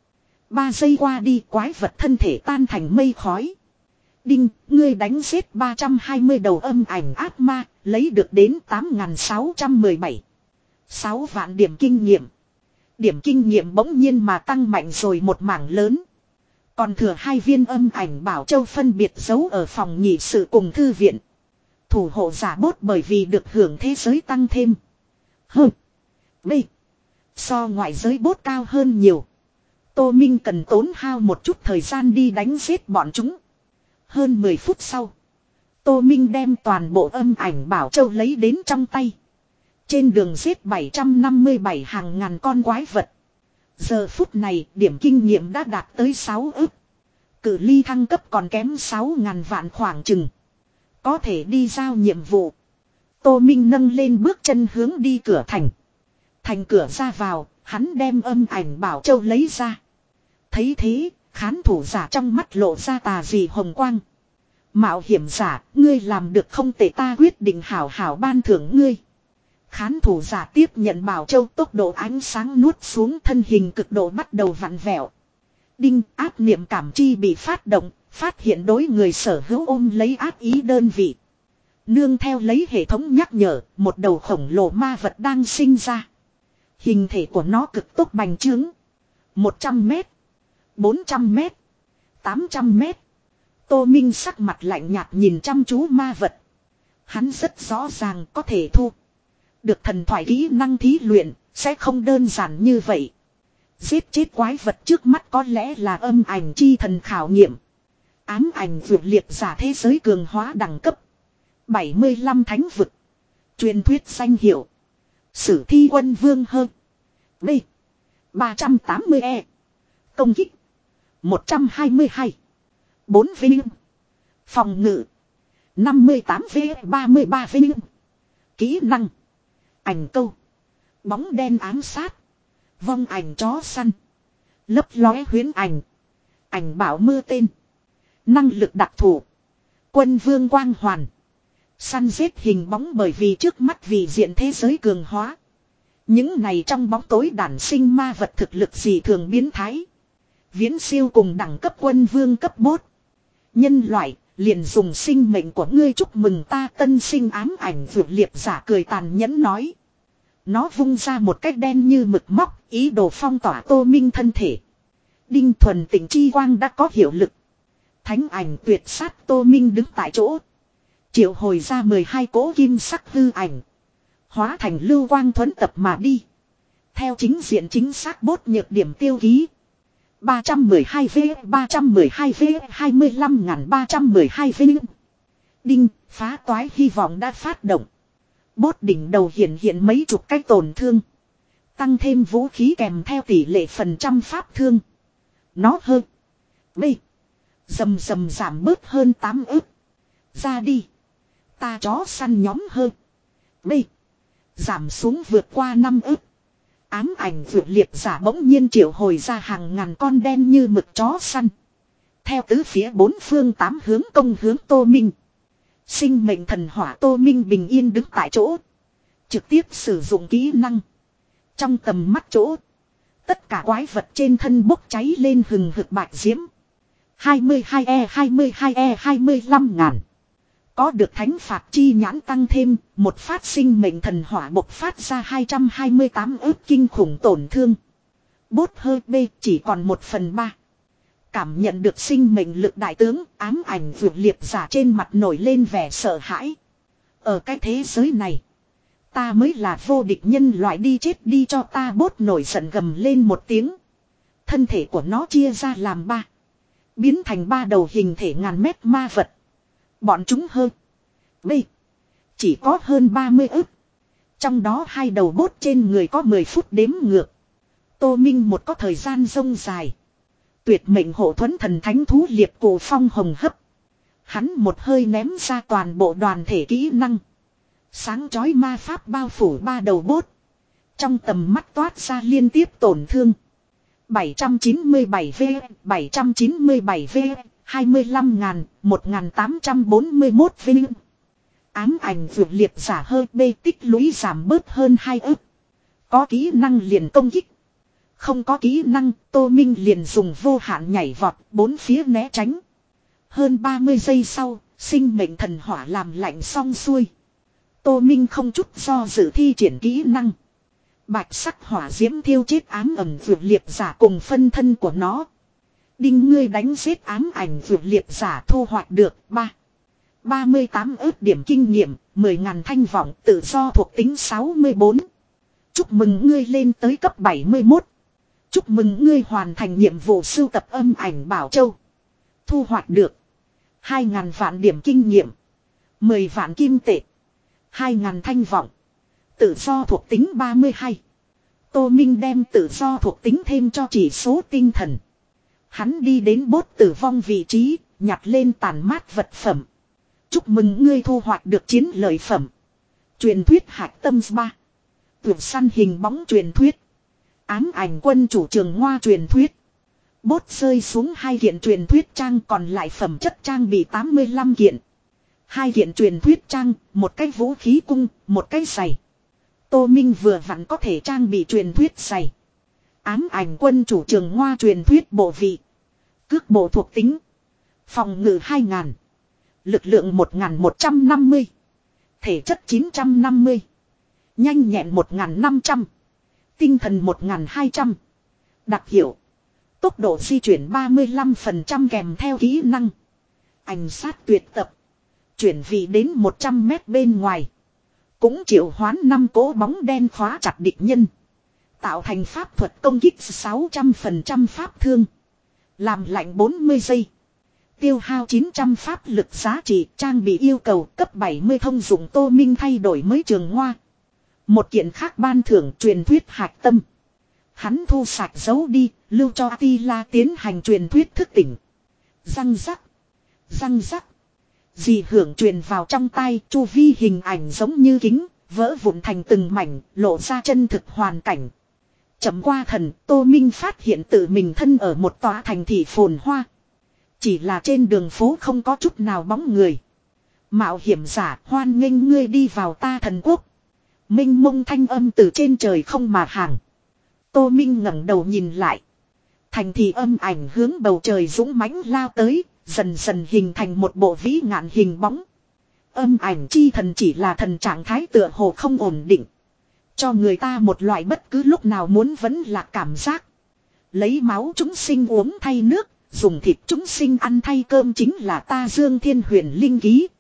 Ba giây qua đi quái vật thân thể tan thành mây khói. Đinh, ngươi đánh giết ba trăm hai mươi đầu âm ảnh ác ma, lấy được đến tám nghìn sáu trăm mười bảy. sáu vạn điểm kinh nghiệm. Điểm kinh nghiệm bỗng nhiên mà tăng mạnh rồi một mảng lớn. Còn thừa hai viên âm ảnh Bảo Châu phân biệt giấu ở phòng nhị sự cùng thư viện. Thủ hộ giả bốt bởi vì được hưởng thế giới tăng thêm. Hừ. B. So ngoại giới bốt cao hơn nhiều. Tô Minh cần tốn hao một chút thời gian đi đánh giết bọn chúng. Hơn mười phút sau. Tô Minh đem toàn bộ âm ảnh bảo châu lấy đến trong tay. Trên đường giết bảy trăm năm mươi bảy hàng ngàn con quái vật. Giờ phút này điểm kinh nghiệm đã đạt tới sáu ức. Cự ly thăng cấp còn kém sáu ngàn vạn khoảng chừng. Có thể đi giao nhiệm vụ. Tô Minh nâng lên bước chân hướng đi cửa thành. Thành cửa ra vào, hắn đem âm ảnh bảo châu lấy ra. Thấy thế, khán thủ giả trong mắt lộ ra tà dị hồng quang. Mạo hiểm giả, ngươi làm được không tệ, ta quyết định hảo hảo ban thưởng ngươi. Khán thủ giả tiếp nhận bảo châu, tốc độ ánh sáng nuốt xuống, thân hình cực độ bắt đầu vặn vẹo. Đinh, áp niệm cảm chi bị phát động, phát hiện đối người sở hữu ôm lấy ác ý đơn vị. Nương theo lấy hệ thống nhắc nhở, một đầu khổng lồ ma vật đang sinh ra. Hình thể của nó cực tốc bành trướng. một trăm mét, bốn trăm mét, tám trăm mét. Tô Minh sắc mặt lạnh nhạt nhìn chăm chú ma vật. Hắn rất rõ ràng có thể thu được thần thoại kỹ năng thí luyện, sẽ không đơn giản như vậy. Giết chết quái vật trước mắt có lẽ là âm ảnh chi thần khảo nghiệm. Ám ảnh vượt liệt giả thế giới cường hóa đẳng cấp. bảy mươi lăm thánh vực. Truyền thuyết danh hiệu. Sử thi quân vương hơn. B. ba trăm tám mươi E. Công kích. một trăm hai mươi hai. bốn vinh. Phòng ngự. năm mươi tám V ba mươi ba vinh. Kỹ năng. Ảnh câu. Bóng đen ám sát. Vong ảnh chó săn. Lấp lóe huyến ảnh. Ảnh bảo mưa tên. Năng lực đặc thù. Quân vương quang hoàn. Săn giết hình bóng, bởi vì trước mắt vì diện thế giới cường hóa. Những này trong bóng tối đản sinh ma vật thực lực gì thường biến thái. Viễn siêu cùng đẳng cấp quân vương cấp bốt. Nhân loại, liền dùng sinh mệnh của ngươi chúc mừng ta tân sinh. Ám ảnh vượt liệt giả cười tàn nhẫn nói. Nó vung ra một cái đen như mực móc, ý đồ phong tỏa Tô Minh thân thể. Đinh, thuần tịnh chi quang đã có hiệu lực. Thánh ảnh tuyệt sát. Tô Minh đứng tại chỗ. Triệu hồi ra mười hai cỗ kim sắc hư ảnh. Hóa thành lưu quang thuẫn tập mà đi. Theo chính diện chính xác bốt nhược điểm tiêu ký. ba trăm mười hai V, ba trăm mười hai V, hai mươi lăm nghìn ba trăm mười hai V. Đinh, phá toái hy vọng đã phát động. Bốt đỉnh đầu hiện hiện mấy chục cái tổn thương. Tăng thêm vũ khí kèm theo tỷ lệ phần trăm pháp thương. Nó hơn. B. Dầm dầm giảm bớt hơn tám ức. Ra đi. Ta chó săn nhóm hơn. B. Giảm xuống vượt qua năm ức. Ám ảnh vượt liệt giả bỗng nhiên triệu hồi ra hàng ngàn con đen như mực chó săn. Theo tứ phía bốn phương tám hướng công hướng Tô Minh. Sinh mệnh thần hỏa. Tô Minh bình yên đứng tại chỗ. Trực tiếp sử dụng kỹ năng. Trong tầm mắt chỗ. Tất cả quái vật trên thân bốc cháy lên hừng hực bạch diễm. hai mươi hai E, hai mươi hai E, hai mươi lăm ngàn. Có được thánh phạt chi nhãn tăng thêm, một phát sinh mệnh thần hỏa bộc phát ra hai trăm hai mươi tám ức kinh khủng tổn thương. Bốt hơi B chỉ còn một phần ba. Cảm nhận được sinh mệnh lực đại tướng, ám ảnh vượt liệt giả trên mặt nổi lên vẻ sợ hãi. Ở cái thế giới này, ta mới là vô địch, nhân loại đi chết đi cho ta. Bốt nổi giận gầm lên một tiếng. Thân thể của nó chia ra làm ba. Biến thành ba đầu hình thể ngàn mét ma vật. Bọn chúng hơn. B. Chỉ có hơn ba mươi ức. Trong đó hai đầu bốt trên người có mười phút đếm ngược. Tô Minh một có thời gian rông dài. Tuyệt mệnh hộ thuẫn thần thánh thú liệp cổ phong hồng hấp. Hắn một hơi ném ra toàn bộ đoàn thể kỹ năng. Sáng chói ma pháp bao phủ ba đầu bốt. Trong tầm mắt toát ra liên tiếp tổn thương. bảy trăm chín mươi bảy V, bảy trăm chín mươi bảy V, hai mươi lăm ngàn, một nghìn tám trăm bốn mươi mốt V. Ám ảnh vượt liệt giả hơi B tích lũy giảm bớt hơn hai ức. Có kỹ năng liền công kích. Không có kỹ năng, Tô Minh liền dùng vô hạn nhảy vọt, bốn phía né tránh. Hơn ba mươi giây sau, sinh mệnh thần hỏa làm lạnh xong xuôi. Tô Minh không chút do dự thi triển kỹ năng. Bạch sắc hỏa diễm thiêu chết ám ẩm vượt liệt giả cùng phân thân của nó. Đinh, ngươi đánh giết ám ảnh vượt liệt giả thu hoạch được ba. ba mươi tám ước điểm kinh nghiệm, mười ngàn thanh vọng tự do thuộc tính sáu mươi bốn. Chúc mừng ngươi lên tới cấp bảy mươi mốt. Chúc mừng ngươi hoàn thành nhiệm vụ sưu tập âm ảnh Bảo Châu. Thu hoạch được hai ngàn vạn điểm kinh nghiệm, mười vạn kim tệ, hai ngàn thanh vọng. Tự do thuộc tính ba mươi hai. Tô Minh đem tự do thuộc tính thêm cho chỉ số tinh thần. Hắn đi đến bốt tử vong vị trí, nhặt lên tàn mát vật phẩm. Chúc mừng ngươi thu hoạch được chiến lợi phẩm. Truyền thuyết hạch tâm ba. Tuyệt săn hình bóng truyền thuyết. Ám ảnh quân chủ trường Ngoa truyền thuyết. Bốt rơi xuống hai kiện truyền thuyết trang, còn lại phẩm chất trang bị tám mươi lăm kiện. Hai kiện truyền thuyết trang, một cái vũ khí cung, một cái giày. Tô Minh vừa vặn có thể trang bị truyền thuyết giày. Ám ảnh quân chủ trường Ngoa truyền thuyết bộ vị. Cước bộ thuộc tính. Phòng ngự hai ngàn. Lực lượng một nghìn một trăm năm mươi. Thể chất chín trăm năm mươi. Nhanh nhẹn một nghìn năm trăm. Tinh thần một nghìn hai trăm. Đặc hiệu. Tốc độ di chuyển ba mươi lăm phần trăm kèm theo kỹ năng. Ảnh sát tuyệt tập. Chuyển vị đến một trăm mét bên ngoài. Cũng triệu hoán năm cỗ bóng đen khóa chặt địch nhân. Tạo thành pháp thuật công kích sáu trăm phần trăm pháp thương. Làm lạnh bốn mươi giây. Tiêu hao chín trăm pháp lực giá trị, trang bị yêu cầu cấp bảy mươi thông dụng. Tô Minh thay đổi mới trường Ngoa. Một kiện khác ban thưởng truyền thuyết hạch tâm. Hắn thu sạch giấu đi, lưu cho Atila tiến hành truyền thuyết thức tỉnh. Răng rắc. Răng rắc. Dị hưởng truyền vào trong tai, chu vi hình ảnh giống như kính, vỡ vụn thành từng mảnh, lộ ra chân thực hoàn cảnh. Chậm qua thần, Tô Minh phát hiện tự mình thân ở một tòa thành thị phồn hoa. Chỉ là trên đường phố không có chút nào bóng người. Mạo hiểm giả, hoan nghênh ngươi đi vào ta thần quốc. Minh mông thanh âm từ trên trời không mà hàng. Tô Minh ngẩng đầu nhìn lại. Thành thị âm ảnh hướng bầu trời dũng mãnh lao tới, dần dần hình thành một bộ vĩ ngạn hình bóng. Âm ảnh chi thần chỉ là thần trạng thái tựa hồ không ổn định. Cho người ta một loại bất cứ lúc nào muốn vẫn là cảm giác. Lấy máu chúng sinh uống thay nước, dùng thịt chúng sinh ăn thay cơm chính là ta Dương Thiên Huyền linh ký.